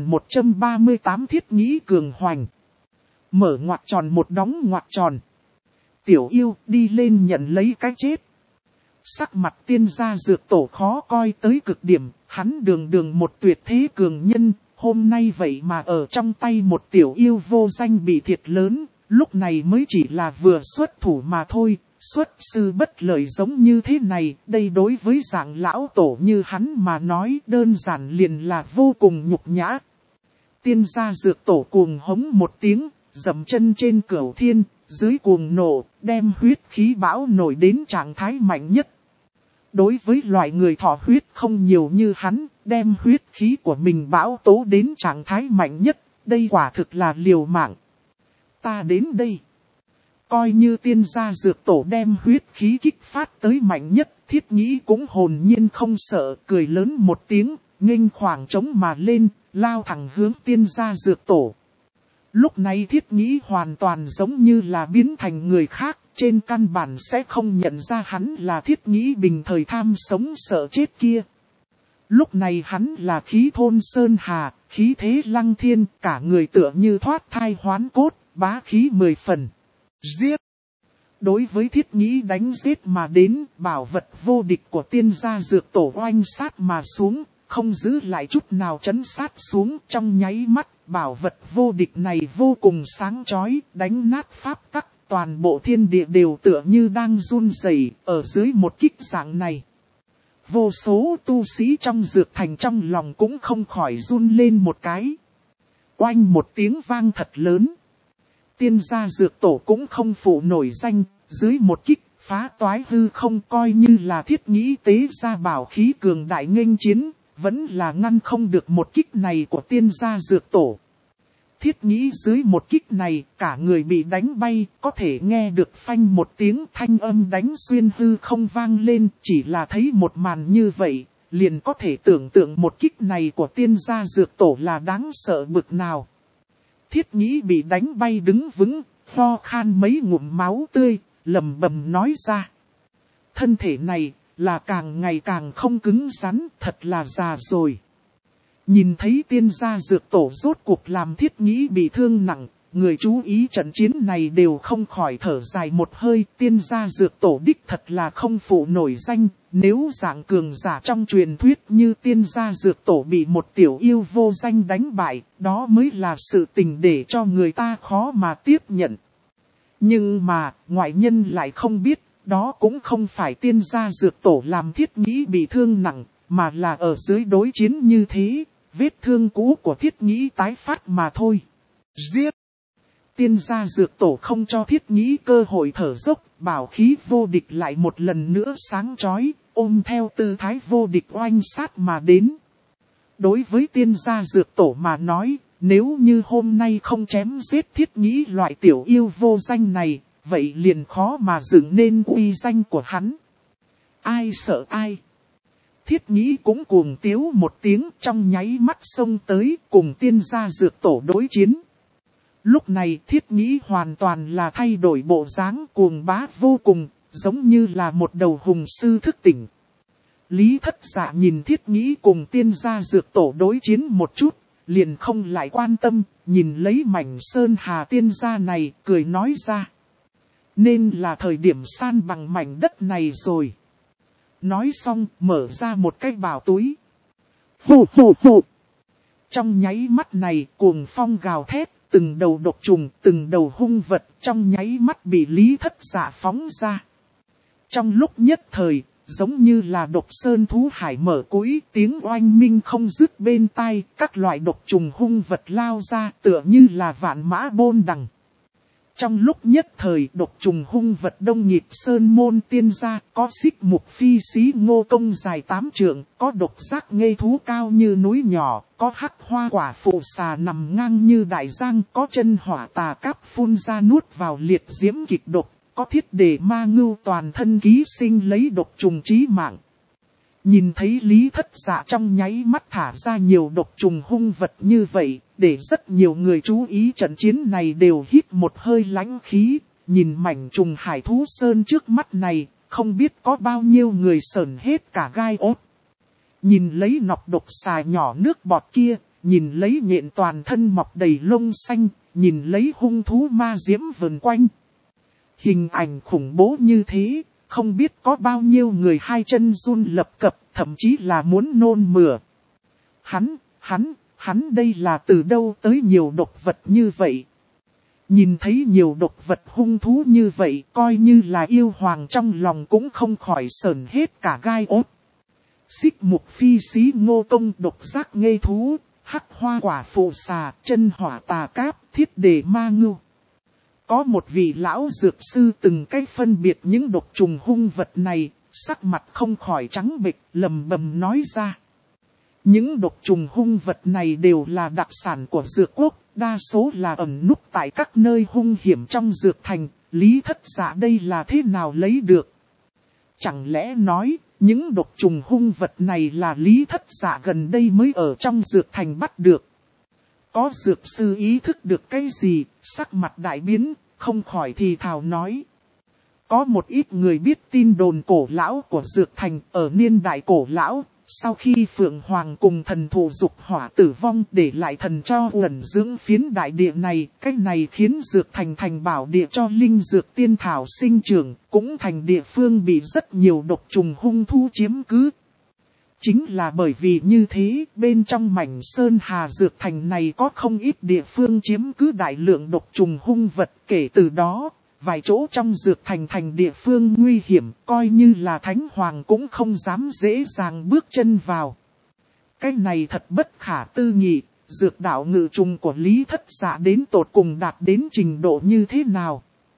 1138 Thiết Nghĩ cường hoành. Mở ngoặc tròn một đóng ngoặc tròn. Tiểu yêu đi lên nhận lấy cái chết. Sắc mặt tiên gia dược tổ khó coi tới cực điểm, hắn đường một tuyệt thế cường nhân. Hôm nay vậy mà ở trong tay một tiểu yêu vô danh bị thiệt lớn, lúc này mới chỉ là vừa xuất thủ mà thôi, xuất sư bất lợi giống như thế này, đây đối với dạng lão tổ như hắn mà nói đơn giản liền là vô cùng nhục nhã. Tiên gia dược tổ cuồng hống một tiếng, dậm chân trên cửu thiên, dưới cuồng nổ, đem huyết khí bão nổi đến trạng thái mạnh nhất. Đối với loại người thọ huyết không nhiều như hắn, đem huyết khí của mình bão tố đến trạng thái mạnh nhất, đây quả thực là liều mạng. Ta đến đây. Coi như tiên gia dược tổ đem huyết khí kích phát tới mạnh nhất, Thiết Nghĩ cũng hồn nhiên không sợ, cười lớn một tiếng, nghênh khoảng trống mà lên, lao thẳng hướng tiên gia dược tổ. Lúc này Thiết Nghĩ hoàn toàn giống như là biến thành người khác, trên căn bản sẽ không nhận ra hắn là Thiết Nghĩ bình thời tham sống sợ chết kia. Lúc này hắn là khí thôn sơn hà, khí thế lăng thiên, cả người tựa như thoát thai hoán cốt, bá khí 10 phần. Giết! Đối với Thiết Nghĩ đánh giết mà đến, bảo vật vô địch của tiên gia dược tổ oanh sát mà xuống, không giữ lại chút nào trấn sát xuống trong nháy mắt. Bảo vật vô địch này vô cùng sáng chói, đánh nát pháp tắc, toàn bộ thiên địa đều tựa như đang run rẩy ở dưới một kích dạng này. Vô số tu sĩ trong dược thành trong lòng cũng không khỏi run lên một cái. Oanh một tiếng vang thật lớn. Tiên gia dược tổ cũng không phụ nổi danh, dưới một kích, phá toái hư không coi như là Thiết Nghĩ tế ra bảo khí cường đại nghênh chiến, vẫn là ngăn không được một kích này của tiên gia dược tổ. Thiết Nghĩ dưới một kích này, cả người bị đánh bay, có thể nghe được phanh một tiếng thanh âm đánh xuyên hư không vang lên, chỉ là thấy một màn như vậy, liền có thể tưởng tượng một kích này của tiên gia dược tổ là đáng sợ bực nào. Thiết Nghĩ bị đánh bay đứng vững, ho khan mấy ngụm máu tươi, lẩm bẩm nói ra. Thân thể này, là càng ngày càng không cứng rắn, thật là già rồi. Nhìn thấy tiên gia dược tổ rốt cuộc làm Thiết Nghĩ bị thương nặng, người chú ý trận chiến này đều không khỏi thở dài một hơi. Tiên gia dược tổ đích thật là không phụ nổi danh, nếu dạng cường giả trong truyền thuyết như tiên gia dược tổ bị một tiểu yêu vô danh đánh bại, đó mới là sự tình để cho người ta khó mà tiếp nhận. Nhưng mà, ngoại nhân lại không biết, đó cũng không phải tiên gia dược tổ làm Thiết Nghĩ bị thương nặng, mà là ở dưới đối chiến như thế, vết thương cũ của Thiết Nghĩ tái phát mà thôi. Giết! Tiên gia dược tổ không cho Thiết Nghĩ cơ hội thở dốc, bảo khí vô địch lại một lần nữa sáng chói, ôm theo tư thái vô địch oanh sát mà đến. Đối với tiên gia dược tổ mà nói, nếu như hôm nay không chém giết Thiết Nghĩ loại tiểu yêu vô danh này, vậy liền khó mà dựng nên uy danh của hắn. Ai sợ ai? Thiết Nghĩ cũng cuồng tiếu một tiếng, trong nháy mắt xông tới cùng tiên gia dược tổ đối chiến. Lúc này Thiết Nghĩ hoàn toàn là thay đổi bộ dáng, cuồng bá vô cùng, giống như là một đầu hùng sư thức tỉnh. Lý Thất Dạ nhìn Thiết Nghĩ cùng tiên gia dược tổ đối chiến một chút, liền không lại quan tâm, nhìn lấy mảnh sơn hà tiên gia này, cười nói ra. Nên là thời điểm san bằng mảnh đất này rồi. Nói xong, mở ra một cái bảo túi. Phù phù phù. Trong nháy mắt này, cuồng phong gào thét, từng đầu độc trùng, từng đầu hung vật, trong nháy mắt bị Lý Thất Dạ phóng ra. Trong lúc nhất thời, giống như là độc sơn thú hải mở cũi, tiếng oanh minh không dứt bên tai, các loại độc trùng hung vật lao ra, tựa như là vạn mã bôn đằng. Trong lúc nhất thời độc trùng hung vật đông nhịp sơn môn tiên gia, có xích mục phi xí ngô công dài 8 trượng, có độc giác ngây thú cao như núi nhỏ, có hắc hoa quả phụ xà nằm ngang như đại giang, có chân hỏa tà cáp phun ra nuốt vào liệt diễm kịch độc, có thiết đề ma ngưu toàn thân ký sinh lấy độc trùng chí mạng. Nhìn thấy Lý Thất Dạ trong nháy mắt thả ra nhiều độc trùng hung vật như vậy, để rất nhiều người chú ý trận chiến này đều hít một hơi lãnh khí, nhìn mảnh trùng hải thú sơn trước mắt này, không biết có bao nhiêu người sởn hết cả gai ốt. Nhìn lấy nọc độc xà nhỏ nước bọt kia, nhìn lấy nhện toàn thân mọc đầy lông xanh, nhìn lấy hung thú ma diễm vần quanh. Hình ảnh khủng bố như thế, không biết có bao nhiêu người hai chân run lập cập, thậm chí là muốn nôn mửa. Hắn đây là từ đâu tới nhiều độc vật như vậy? Nhìn thấy nhiều độc vật hung thú như vậy, coi như là yêu hoàng trong lòng cũng không khỏi sởn hết cả gai ốt. Xích mục phi xí ngô công độc giác ngây thú, hắc hoa quả phụ xà, chân hỏa tà cáp, thiết đề ma ngưu. Có một vị lão dược sư từng cách phân biệt những độc trùng hung vật này, sắc mặt không khỏi trắng bệch, lầm bầm nói ra. Những độc trùng hung vật này đều là đặc sản của dược quốc, đa số là ẩn núp tại các nơi hung hiểm trong dược thành, Lý Thất Dạ đây là thế nào lấy được? Chẳng lẽ nói, những độc trùng hung vật này là Lý Thất Dạ gần đây mới ở trong dược thành bắt được? Có dược sư ý thức được cái gì, sắc mặt đại biến, không khỏi thì thào nói. Có một ít người biết tin đồn cổ lão của dược thành ở niên đại cổ lão, sau khi Phượng Hoàng cùng thần thụ dục hỏa tử vong để lại thần cho ẩn dưỡng phiến đại địa này, cái này khiến dược thành thành bảo địa cho linh dược tiên thảo sinh trưởng, cũng thành địa phương bị rất nhiều độc trùng hung thú chiếm cứ. Chính là bởi vì như thế, bên trong mảnh sơn hà dược thành này có không ít địa phương chiếm cứ đại lượng độc trùng hung vật, kể từ đó, vài chỗ trong dược thành thành địa phương nguy hiểm, coi như là thánh hoàng cũng không dám dễ dàng bước chân vào. Cái này thật bất khả tư nghị, dược đạo ngự trùng của Lý Thất Dạ đến tột cùng đạt đến trình độ như thế nào?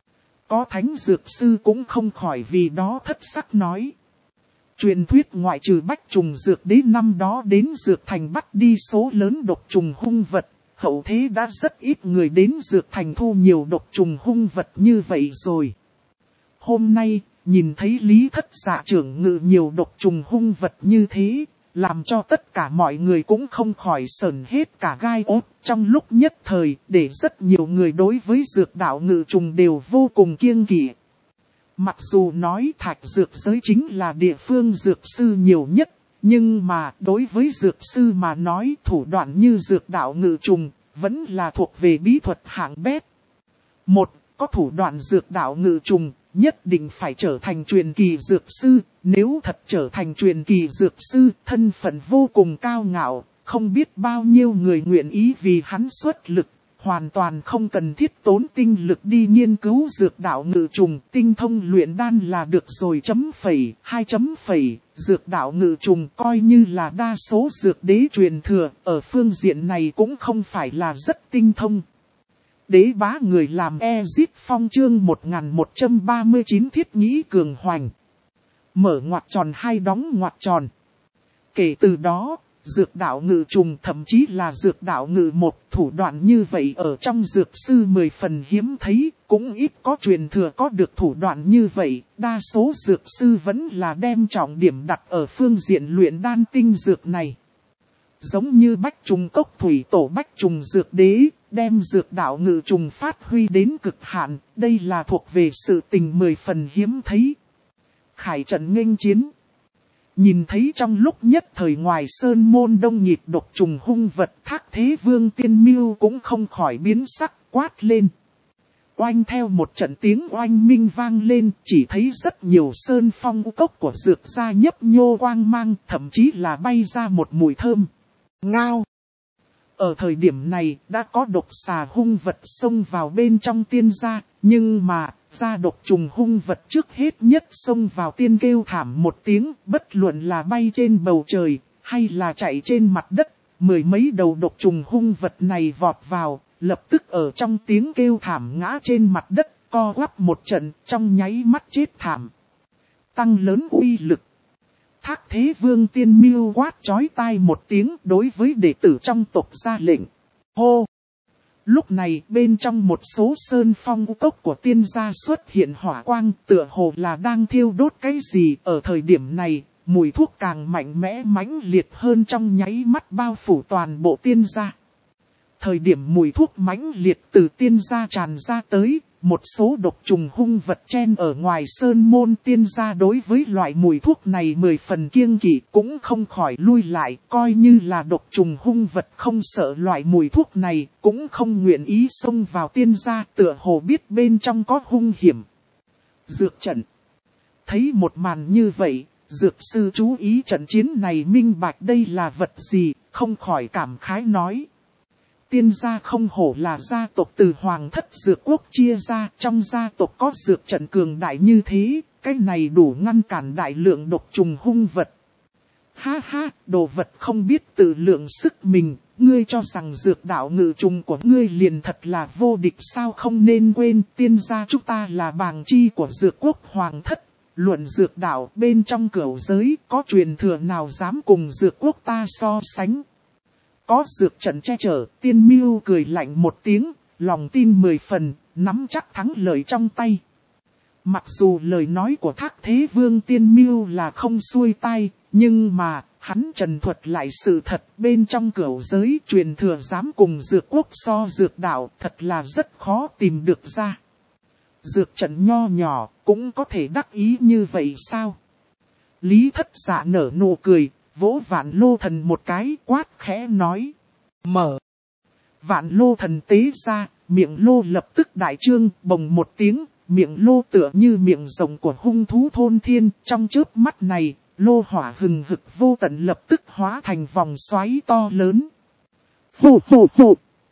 Có thánh dược sư cũng không khỏi vì đó thất sắc nói. Truyền thuyết ngoại trừ bách trùng dược đế năm đó đến dược thành bắt đi số lớn độc trùng hung vật, hậu thế đã rất ít người đến dược thành thu nhiều độc trùng hung vật như vậy rồi. Hôm nay, nhìn thấy Lý Thất Dạ trưởng ngự nhiều độc trùng hung vật như thế, làm cho tất cả mọi người cũng không khỏi sởn hết cả gai ốt. Trong lúc nhất thời, để rất nhiều người đối với dược đạo ngự trùng đều vô cùng kiêng kỵ. Mặc dù nói thạch dược giới chính là địa phương dược sư nhiều nhất, nhưng mà đối với dược sư mà nói thủ đoạn như dược đạo ngự trùng, vẫn là thuộc về bí thuật hạng bét. Một, có thủ đoạn dược đạo ngự trùng, nhất định phải trở thành truyền kỳ dược sư, nếu thật trở thành truyền kỳ dược sư, thân phận vô cùng cao ngạo, không biết bao nhiêu người nguyện ý vì hắn xuất lực, hoàn toàn không cần thiết tốn tinh lực đi nghiên cứu dược đạo ngự trùng, tinh thông luyện đan là được rồi . 2. Dược đạo ngự trùng coi như là đa số dược đế truyền thừa, ở phương diện này cũng không phải là rất tinh thông. Đế bá người làm Ezip Phong chương 1139 thiết nghĩ cường hoành. Mở ngoặc tròn hai đóng ngoặc tròn. Kể từ đó, dược đạo ngự trùng thậm chí là dược đạo ngự một thủ đoạn như vậy ở trong dược sư 10 phần hiếm thấy, cũng ít có truyền thừa có được thủ đoạn như vậy. Đa số dược sư vẫn là đem trọng điểm đặt ở phương diện luyện đan tinh dược này. Giống như bách trùng cốc thủy tổ bách trùng dược đế, đem dược đạo ngự trùng phát huy đến cực hạn, đây là thuộc về sự tình 10 phần hiếm thấy. Khải trận nghênh chiến. Nhìn thấy trong lúc nhất thời ngoài sơn môn đông nhịp độc trùng hung vật, Thác Thế Vương Tiên Mưu cũng không khỏi biến sắc, quát lên. Oanh, theo một trận tiếng oanh minh vang lên, chỉ thấy rất nhiều sơn phong u cốc của dược gia nhấp nhô quang mang, thậm chí là bay ra một mùi thơm. Ngao! Ở thời điểm này, đã có độc xà hung vật xông vào bên trong tiên gia, nhưng mà, gia độc trùng hung vật trước hết nhất xông vào tiên kêu thảm một tiếng, bất luận là bay trên bầu trời, hay là chạy trên mặt đất, 10 mấy đầu độc trùng hung vật này vọt vào, lập tức ở trong tiếng kêu thảm ngã trên mặt đất, co quắp một trận, trong nháy mắt chết thảm. Tăng lớn uy lực. Thác Thế Vương Tiên Mưu quát chói tai một tiếng đối với đệ tử trong tộc ra lệnh. Hô! Lúc này bên trong một số sơn phong u cốc của tiên gia xuất hiện hỏa quang, tựa hồ là đang thiêu đốt cái gì. Ở thời điểm này, mùi thuốc càng mạnh mẽ mãnh liệt hơn, trong nháy mắt bao phủ toàn bộ tiên gia. Thời điểm mùi thuốc mãnh liệt từ tiên gia tràn ra tới, một số độc trùng hung vật chen ở ngoài sơn môn tiên gia đối với loại mùi thuốc này 10 phần kiêng kỵ, cũng không khỏi lui lại, coi như là độc trùng hung vật không sợ loại mùi thuốc này, cũng không nguyện ý xông vào tiên gia, tựa hồ biết bên trong có hung hiểm. Dược trận. Thấy một màn như vậy, dược sư chú ý trận chiến này minh bạch đây là vật gì, không khỏi cảm khái nói. Tiên gia không hổ là gia tộc từ hoàng thất dược quốc chia ra, trong gia tộc có dược trận cường đại như thế, cái này đủ ngăn cản đại lượng độc trùng hung vật. Ha ha, đồ vật không biết tự lượng sức mình, ngươi cho rằng dược đạo ngự trùng của ngươi liền thật là vô địch sao? Không nên quên tiên gia chúng ta là bàng chi của dược quốc hoàng thất. Luận dược đạo bên trong cửu giới có truyền thừa nào dám cùng dược quốc ta so sánh. Có dược trận che chở, Tiên Mưu cười lạnh một tiếng, lòng tin 10 phần, nắm chắc thắng lợi trong tay. Mặc dù lời nói của Thác Thế Vương Tiên Mưu là không xuôi tai, nhưng mà, hắn trần thuật lại sự thật, bên trong cửu giới truyền thừa dám cùng dược quốc so dược đạo, thật là rất khó tìm được ra. Dược trận nho nhỏ, cũng có thể đắc ý như vậy sao? Lý Thất Dạ nở nụ cười, vỗ Vạn Lô Thần một cái, quát khẽ nói. Mở. Vạn Lô Thần tế ra, miệng lô lập tức đại trương, bồng một tiếng, miệng lô tựa như miệng rồng của hung thú thôn thiên. Trong chớp mắt này, lô hỏa hừng hực vô tận lập tức hóa thành vòng xoáy to lớn. Phù phù phù.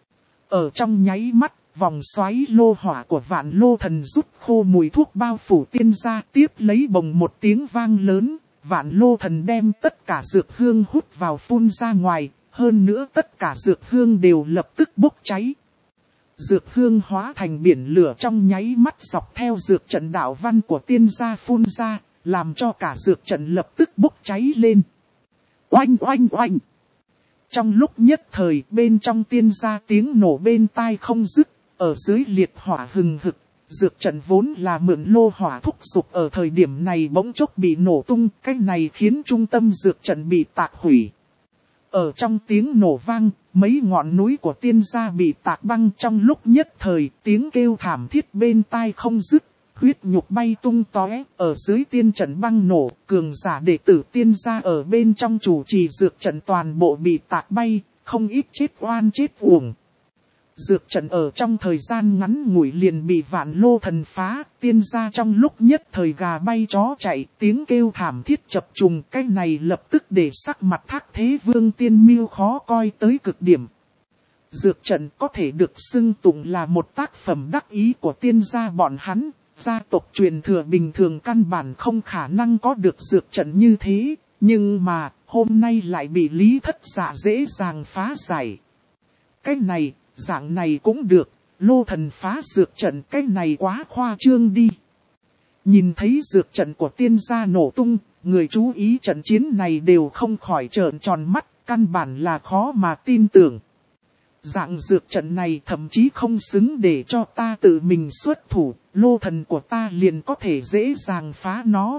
Ở trong nháy mắt, vòng xoáy lô hỏa của Vạn Lô Thần rút khô mùi thuốc bao phủ tiên ra, tiếp lấy bồng một tiếng vang lớn. Vạn Lô Thần đem tất cả dược hương hút vào phun ra ngoài, hơn nữa tất cả dược hương đều lập tức bốc cháy. Dược hương hóa thành biển lửa trong nháy mắt dọc theo dược trận đạo văn của tiên gia phun ra, làm cho cả dược trận lập tức bốc cháy lên. Oanh oanh oanh! Trong lúc nhất thời bên trong tiên gia tiếng nổ bên tai không dứt, ở dưới liệt hỏa hừng hực, dược trận vốn là mượn lô hỏa thúc giục ở thời điểm này bỗng chốc bị nổ tung, cái này khiến trung tâm dược trận bị tạc hủy. Ở trong tiếng nổ vang, mấy ngọn núi của tiên gia bị tạc băng trong lúc nhất thời, tiếng kêu thảm thiết bên tai không dứt, huyết nhục bay tung tóe, ở dưới tiên trận băng nổ, cường giả đệ tử tiên gia ở bên trong chủ trì dược trận toàn bộ bị tạc bay, không ít chết oan chết uổng. Dược trận ở trong thời gian ngắn ngủi liền bị vạn lô thần phá, tiên gia trong lúc nhất thời gà bay chó chạy, tiếng kêu thảm thiết chập trùng, cái này lập tức để sắc mặt Thác Thế Vương Tiên Miêu khó coi tới cực điểm. Dược trận có thể được xưng tụng là một tác phẩm đắc ý của tiên gia bọn hắn, gia tộc truyền thừa bình thường căn bản không khả năng có được dược trận như thế, nhưng mà hôm nay lại bị Lý Thất Dạ dễ dàng phá giải. Cái này, dạng này cũng được, lô thần phá dược trận, cái này quá khoa trương đi. Nhìn thấy dược trận của tiên gia nổ tung, người chú ý trận chiến này đều không khỏi trợn tròn mắt, căn bản là khó mà tin tưởng. Dạng dược trận này thậm chí không xứng để cho ta tự mình xuất thủ, lô thần của ta liền có thể dễ dàng phá nó.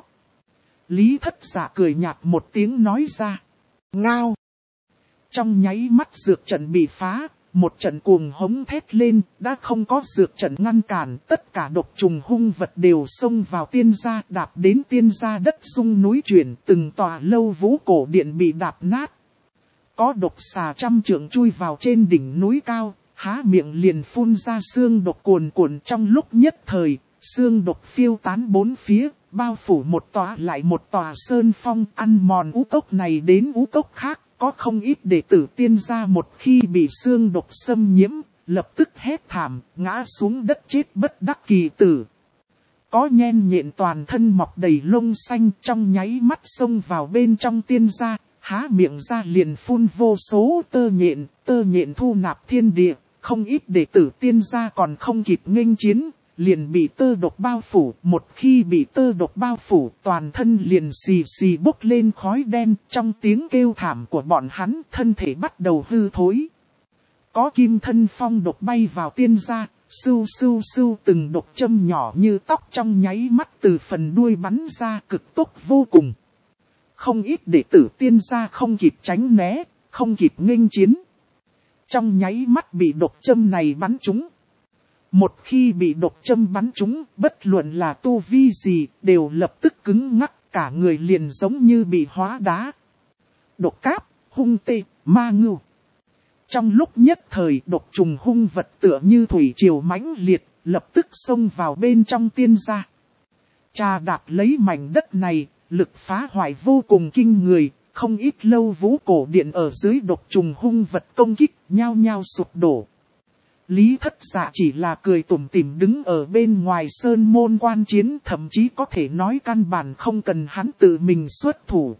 Lý Thất Dạ cười nhạt một tiếng nói ra. Ngao! Trong nháy mắt dược trận bị phá, một trận cuồng hống thét lên, đã không có dược trận ngăn cản, tất cả độc trùng hung vật đều xông vào tiên gia, đạp đến tiên gia đất rung núi chuyển, từng tòa lâu vũ cổ điện bị đạp nát. Có độc xà trăm trượng chui vào trên đỉnh núi cao, há miệng liền phun ra xương độc cuồn cuộn trong lúc nhất thời, xương độc phiêu tán bốn phía, bao phủ một tòa lại một tòa sơn phong, ăn mòn ú cốc này đến ú cốc khác. Có không ít đệ tử tiên gia một khi bị xương độc xâm nhiễm, lập tức hét thảm, ngã xuống đất chết bất đắc kỳ tử. Có nhen nhện toàn thân mọc đầy lông xanh trong nháy mắt xông vào bên trong tiên gia, há miệng ra liền phun vô số tơ nhện thu nạp thiên địa, không ít đệ tử tiên gia còn không kịp nghênh chiến. Liền bị tơ độc bao phủ, một khi bị tơ độc bao phủ, toàn thân liền xì xì bốc lên khói đen, trong tiếng kêu thảm của bọn hắn, thân thể bắt đầu hư thối. Có kim thân phong độc bay vào tiên gia, sưu sưu sưu từng độc châm nhỏ như tóc trong nháy mắt từ phần đuôi bắn ra cực tốc vô cùng. Không ít đệ tử tiên gia không kịp tránh né, không kịp nghênh chiến. Trong nháy mắt bị độc châm này bắn trúng. Một khi bị độc châm bắn trúng, bất luận là tu vi gì, đều lập tức cứng ngắc, cả người liền giống như bị hóa đá. Độc cáp, hung tê, ma ngưu. Trong lúc nhất thời độc trùng hung vật tựa như thủy triều mãnh liệt, lập tức xông vào bên trong tiên gia. Trà đạp lấy mảnh đất này, lực phá hoại vô cùng kinh người, không ít lâu vũ cổ điện ở dưới độc trùng hung vật công kích, nhao nhao sụp đổ. Lý Thất Dạ chỉ là cười tủm tỉm đứng ở bên ngoài sơn môn quan chiến, thậm chí có thể nói căn bản không cần hắn tự mình xuất thủ.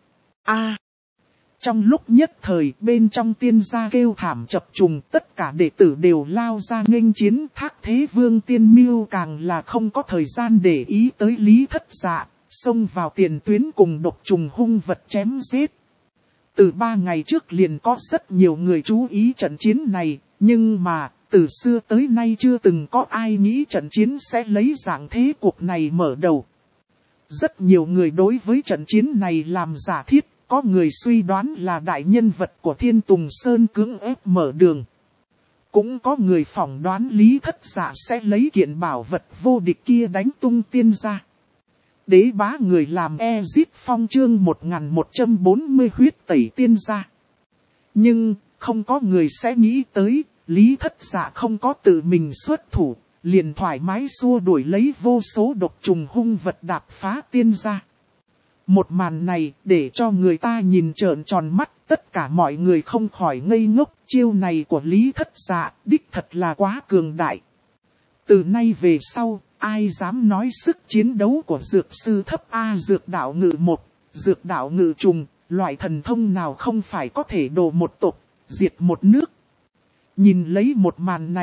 Trong lúc nhất thời bên trong tiên gia kêu thảm chập trùng, tất cả đệ tử đều lao ra nghênh chiến. Thác Thế Vương Tiên Miêu càng là không có thời gian để ý tới Lý Thất Dạ, xông vào tiền tuyến cùng độc trùng hung vật chém giết. Từ 3 ngày trước liền có rất nhiều người chú ý trận chiến này, nhưng mà từ xưa tới nay chưa từng có ai nghĩ trận chiến sẽ lấy dạng thế cuộc này mở đầu. Rất nhiều người đối với trận chiến này làm giả thiết, có người suy đoán là đại nhân vật của Thiên Tùng Sơn cưỡng ép mở đường. Cũng có người phỏng đoán Lý Thất Dạ sẽ lấy kiện bảo vật vô địch kia đánh tung tiên gia. Đế bá người làm Ezip Phong chương 1140 huyết tẩy tiên gia. Nhưng không có người sẽ nghĩ tới Lý Thất Dạ không có tự mình xuất thủ, liền thoải mái xua đuổi lấy vô số độc trùng hung vật đạp phá tiên gia. Một màn này để cho người ta nhìn trợn tròn mắt, tất cả mọi người không khỏi ngây ngốc, chiêu này của Lý Thất Dạ đích thật là quá cường đại. Từ nay về sau, ai dám nói sức chiến đấu của dược sư thấp A dược đạo ngự một, dược đạo ngự trùng, loại thần thông nào không phải có thể đổ một tộc, diệt một nước. Nhìn lấy một màn này,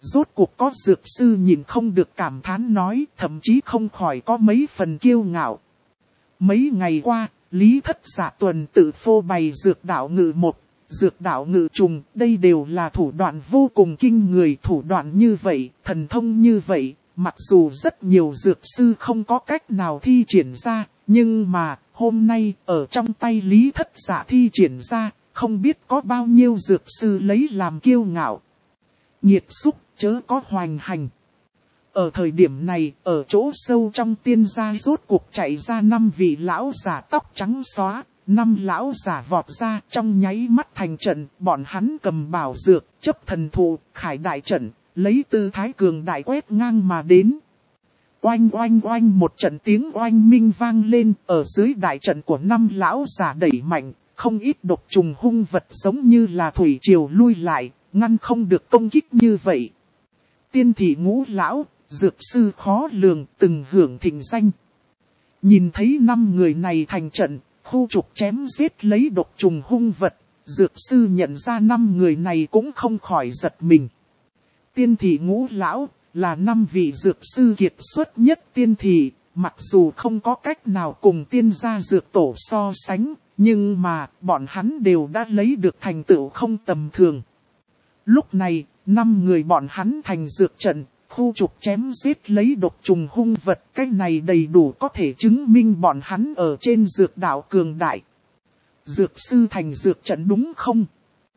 Rốt cuộc có dược sư nhìn không được cảm thán nói, thậm chí không khỏi có mấy phần kiêu ngạo. Mấy ngày qua, Lý Thất Giả tuần tự phô bày dược đạo ngự một, dược đạo ngự trùng, đây đều là thủ đoạn vô cùng kinh người. Thủ đoạn như vậy, thần thông như vậy, mặc dù rất nhiều dược sư không có cách nào thi triển ra, nhưng mà hôm nay ở trong tay Lý Thất Giả thi triển ra, không biết có bao nhiêu dược sư lấy làm kiêu ngạo. Nhiệt xúc chớ có hoành hành. Ở thời điểm này, ở chỗ sâu trong tiên gia rốt cuộc chạy ra 5 vị lão giả tóc trắng xóa. 5 lão giả vọt ra trong nháy mắt thành trận, bọn hắn cầm bảo dược, chấp thần thụ, khải đại trận, lấy tư thái cường đại quét ngang mà đến. Oanh oanh oanh, một trận tiếng oanh minh vang lên, ở dưới đại trận của 5 lão giả đẩy mạnh, không ít độc trùng hung vật giống như là thủy triều lui lại, ngăn không được công kích như vậy. Tiên thị Ngũ lão, dược sư khó lường, từng hưởng thịnh danh. Nhìn thấy 5 người này thành trận, khu trục chém giết lấy độc trùng hung vật, dược sư nhận ra 5 người này cũng không khỏi giật mình. Tiên thị Ngũ lão là 5 vị dược sư kiệt xuất nhất tiên thị, mặc dù không có cách nào cùng tiên gia dược tổ so sánh, nhưng mà bọn hắn đều đã lấy được thành tựu không tầm thường. Lúc này, 5 người bọn hắn thành dược trận, khu trục chém giết lấy độc trùng hung vật, cái này đầy đủ có thể chứng minh bọn hắn ở trên dược đạo cường đại. Dược sư thành dược trận đúng không?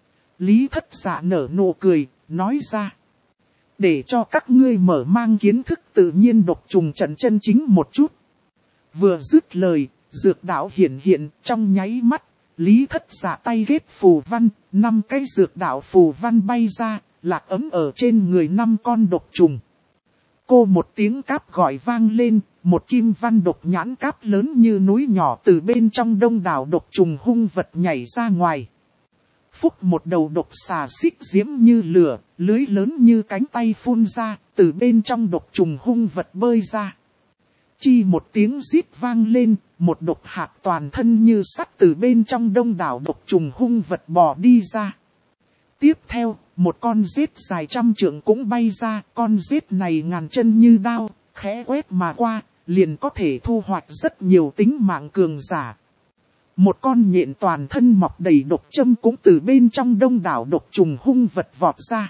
Lý Thất Giả nở nụ cười, nói ra. Để cho các ngươi mở mang kiến thức tự nhiên độc trùng trận chân chính một chút. Vừa dứt lời, dược đạo hiển hiện trong nháy mắt, Lý Thất Giả tay ghét phù văn, 5 cái dược đạo phù văn bay ra, lạc ấm ở trên người 5 con độc trùng. Cô một tiếng cáp gọi vang lên, một kim văn độc nhãn cáp lớn như núi nhỏ từ bên trong đông đảo độc trùng hung vật nhảy ra ngoài. Phúc một đầu độc xà xích diễm như lửa, lưới lớn như cánh tay phun ra, từ bên trong độc trùng hung vật bơi ra. Chi một tiếng rít vang lên, một độc hạt toàn thân như sắt từ bên trong đông đảo độc trùng hung vật bò đi ra. Tiếp theo, một con rết dài 100 trượng cũng bay ra, con rết này ngàn chân như đao, khẽ quét mà qua, liền có thể thu hoạch rất nhiều tính mạng cường giả. Một con nhện toàn thân mọc đầy độc châm cũng từ bên trong đông đảo độc trùng hung vật vọt ra.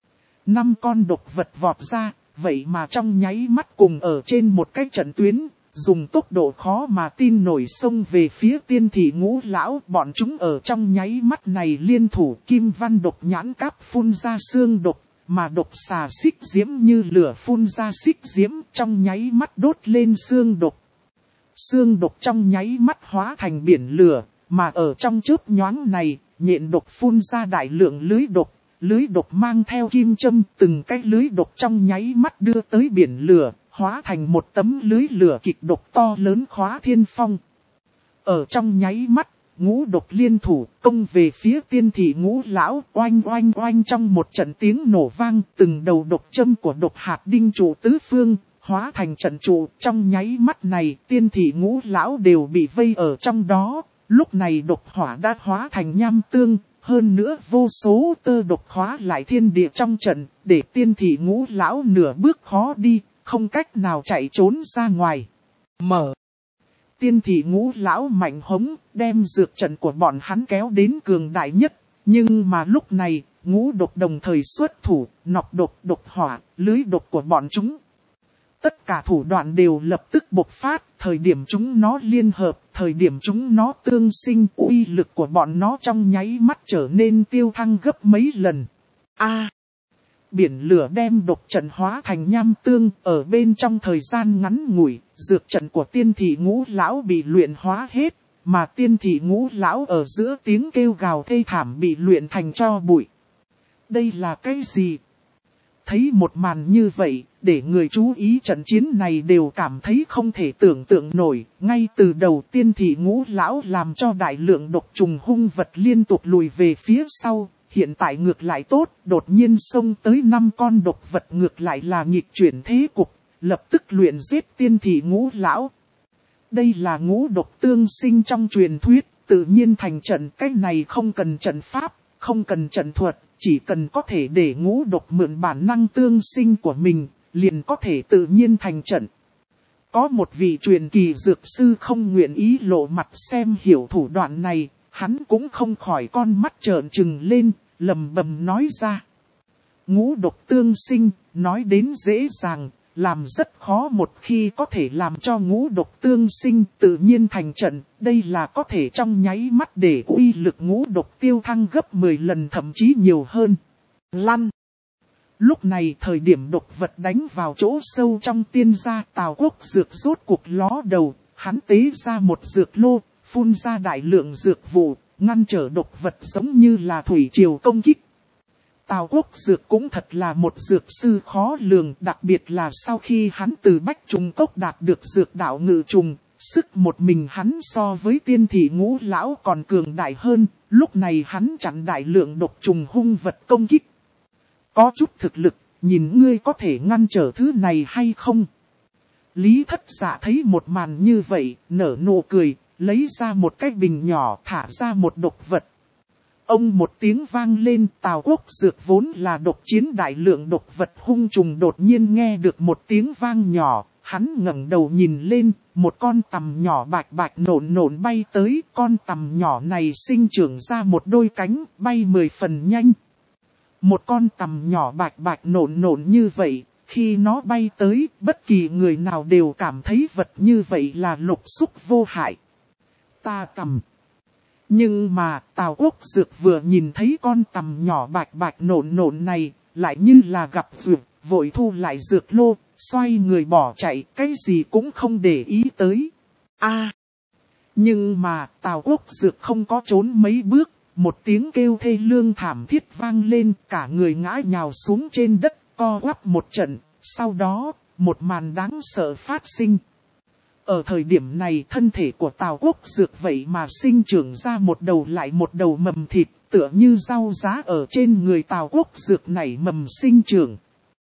5 con độc vật vọt ra, vậy mà trong nháy mắt cùng ở trên một cái trận tuyến, dùng tốc độ khó mà tin nổi xông về phía tiên thị Ngũ lão. Bọn chúng ở trong nháy mắt này liên thủ, kim văn độc nhãn cáp phun ra xương độc, mà độc xà xích diễm như lửa phun ra xích diễm, trong nháy mắt đốt lên xương độc. Xương độc trong nháy mắt hóa thành biển lửa, mà ở trong chớp nhoáng này, nhện độc phun ra đại lượng lưới độc mang theo kim châm, từng cái lưới độc trong nháy mắt đưa tới biển lửa, hóa thành một tấm lưới lửa kịch độc to lớn khóa thiên phong. Ở trong nháy mắt, ngũ độc liên thủ công về phía tiên thị Ngũ lão, oanh oanh oanh trong một trận tiếng nổ vang, từng đầu độc châm của độc hạt đinh trụ tứ phương, hóa thành trận trụ. Trong nháy mắt này, tiên thị Ngũ lão đều bị vây ở trong đó, lúc này độc hỏa đã hóa thành nham tương. Hơn nữa vô số tơ độc khóa lại thiên địa trong trận, để tiên thị Ngũ lão nửa bước khó đi, không cách nào chạy trốn ra ngoài. Tiên thị Ngũ lão mạnh hống, đem dược trận của bọn hắn kéo đến cường đại nhất. Nhưng mà lúc này, ngũ độc đồng thời xuất thủ, nọc độc, độc hỏa, lưới độc của bọn chúng. Tất cả thủ đoạn đều lập tức bộc phát, thời điểm chúng nó liên hợp, thời điểm chúng nó tương sinh, uy lực của bọn nó trong nháy mắt trở nên tiêu thăng gấp mấy lần. Biển lửa đem độc trận hóa thành nham tương, ở bên trong thời gian ngắn ngủi, dược trận của tiên thị Ngũ lão bị luyện hóa hết, mà tiên thị Ngũ lão ở giữa tiếng kêu gào thê thảm bị luyện thành tro bụi. Đây là cái gì? Thấy một màn như vậy, để người chú ý trận chiến này đều cảm thấy không thể tưởng tượng nổi. Ngay từ đầu tiên thị Ngũ lão làm cho đại lượng độc trùng hung vật liên tục lùi về phía sau. Hiện tại ngược lại tốt, đột nhiên xông tới 5 con độc vật ngược lại là nghịch chuyển thế cục, lập tức luyện giết tiên thị Ngũ lão. Đây là ngũ độc tương sinh trong truyền thuyết, tự nhiên thành trận, cái này không cần trận pháp, không cần trận thuật, chỉ cần có thể để ngũ độc mượn bản năng tương sinh của mình, liền có thể tự nhiên thành trận. Có một vị truyền kỳ dược sư không nguyện ý lộ mặt xem hiểu thủ đoạn này, hắn cũng không khỏi con mắt trợn trừng lên, lầm bầm nói ra. Ngũ độc tương sinh, nói đến dễ dàng, làm rất khó một khi có thể làm cho ngũ độc tương sinh tự nhiên thành trận, đây là có thể trong nháy mắt để uy lực ngũ độc tiêu thăng gấp 10 lần thậm chí nhiều hơn. Lăn! Lúc này thời điểm độc vật đánh vào chỗ sâu trong tiên gia, Tào Quốc Dược rốt cuộc ló đầu, hắn tế ra một dược lô, phun ra đại lượng dược vụ, ngăn trở độc vật giống như là thủy triều công kích. Tào Quốc Dược cũng thật là một dược sư khó lường, đặc biệt là sau khi hắn từ Bách Trùng Cốc đạt được dược đạo ngự trùng, sức một mình hắn so với tiên thị Ngũ lão còn cường đại hơn, lúc này hắn chặn đại lượng độc trùng hung vật công kích. Có chút thực lực, nhìn ngươi có thể ngăn trở thứ này hay không? Lý Thất Dạ thấy một màn như vậy, nở nụ cười, lấy ra một cái bình nhỏ thả ra một độc vật. Ông một tiếng vang lên, Tào Quốc Dược vốn là độc chiến đại lượng độc vật hung trùng đột nhiên nghe được một tiếng vang nhỏ, hắn ngẩng đầu nhìn lên, một con tằm nhỏ bạch bạch nổn nổn bay tới, con tằm nhỏ này sinh trưởng ra một đôi cánh, bay 10 phần nhanh. Một con tằm nhỏ bạch bạch nổn nổn như vậy, khi nó bay tới, bất kỳ người nào đều cảm thấy vật như vậy là lục xúc vô hại. Ta cầm. Nhưng mà Tào Quốc Dược vừa nhìn thấy con tằm nhỏ bạch bạch nổn nổn này, lại như là gặp dược, vội thu lại dược lô, xoay người bỏ chạy, cái gì cũng không để ý tới. Nhưng mà Tào Quốc Dược không có trốn mấy bước, một tiếng kêu thê lương thảm thiết vang lên, cả người ngã nhào xuống trên đất, co quắp một trận, sau đó, một màn đáng sợ phát sinh. Ở thời điểm này thân thể của Tào Quốc Dược vậy mà sinh trưởng ra một đầu lại một đầu mầm thịt, tựa như rau giá ở trên người Tào Quốc Dược nảy mầm sinh trưởng,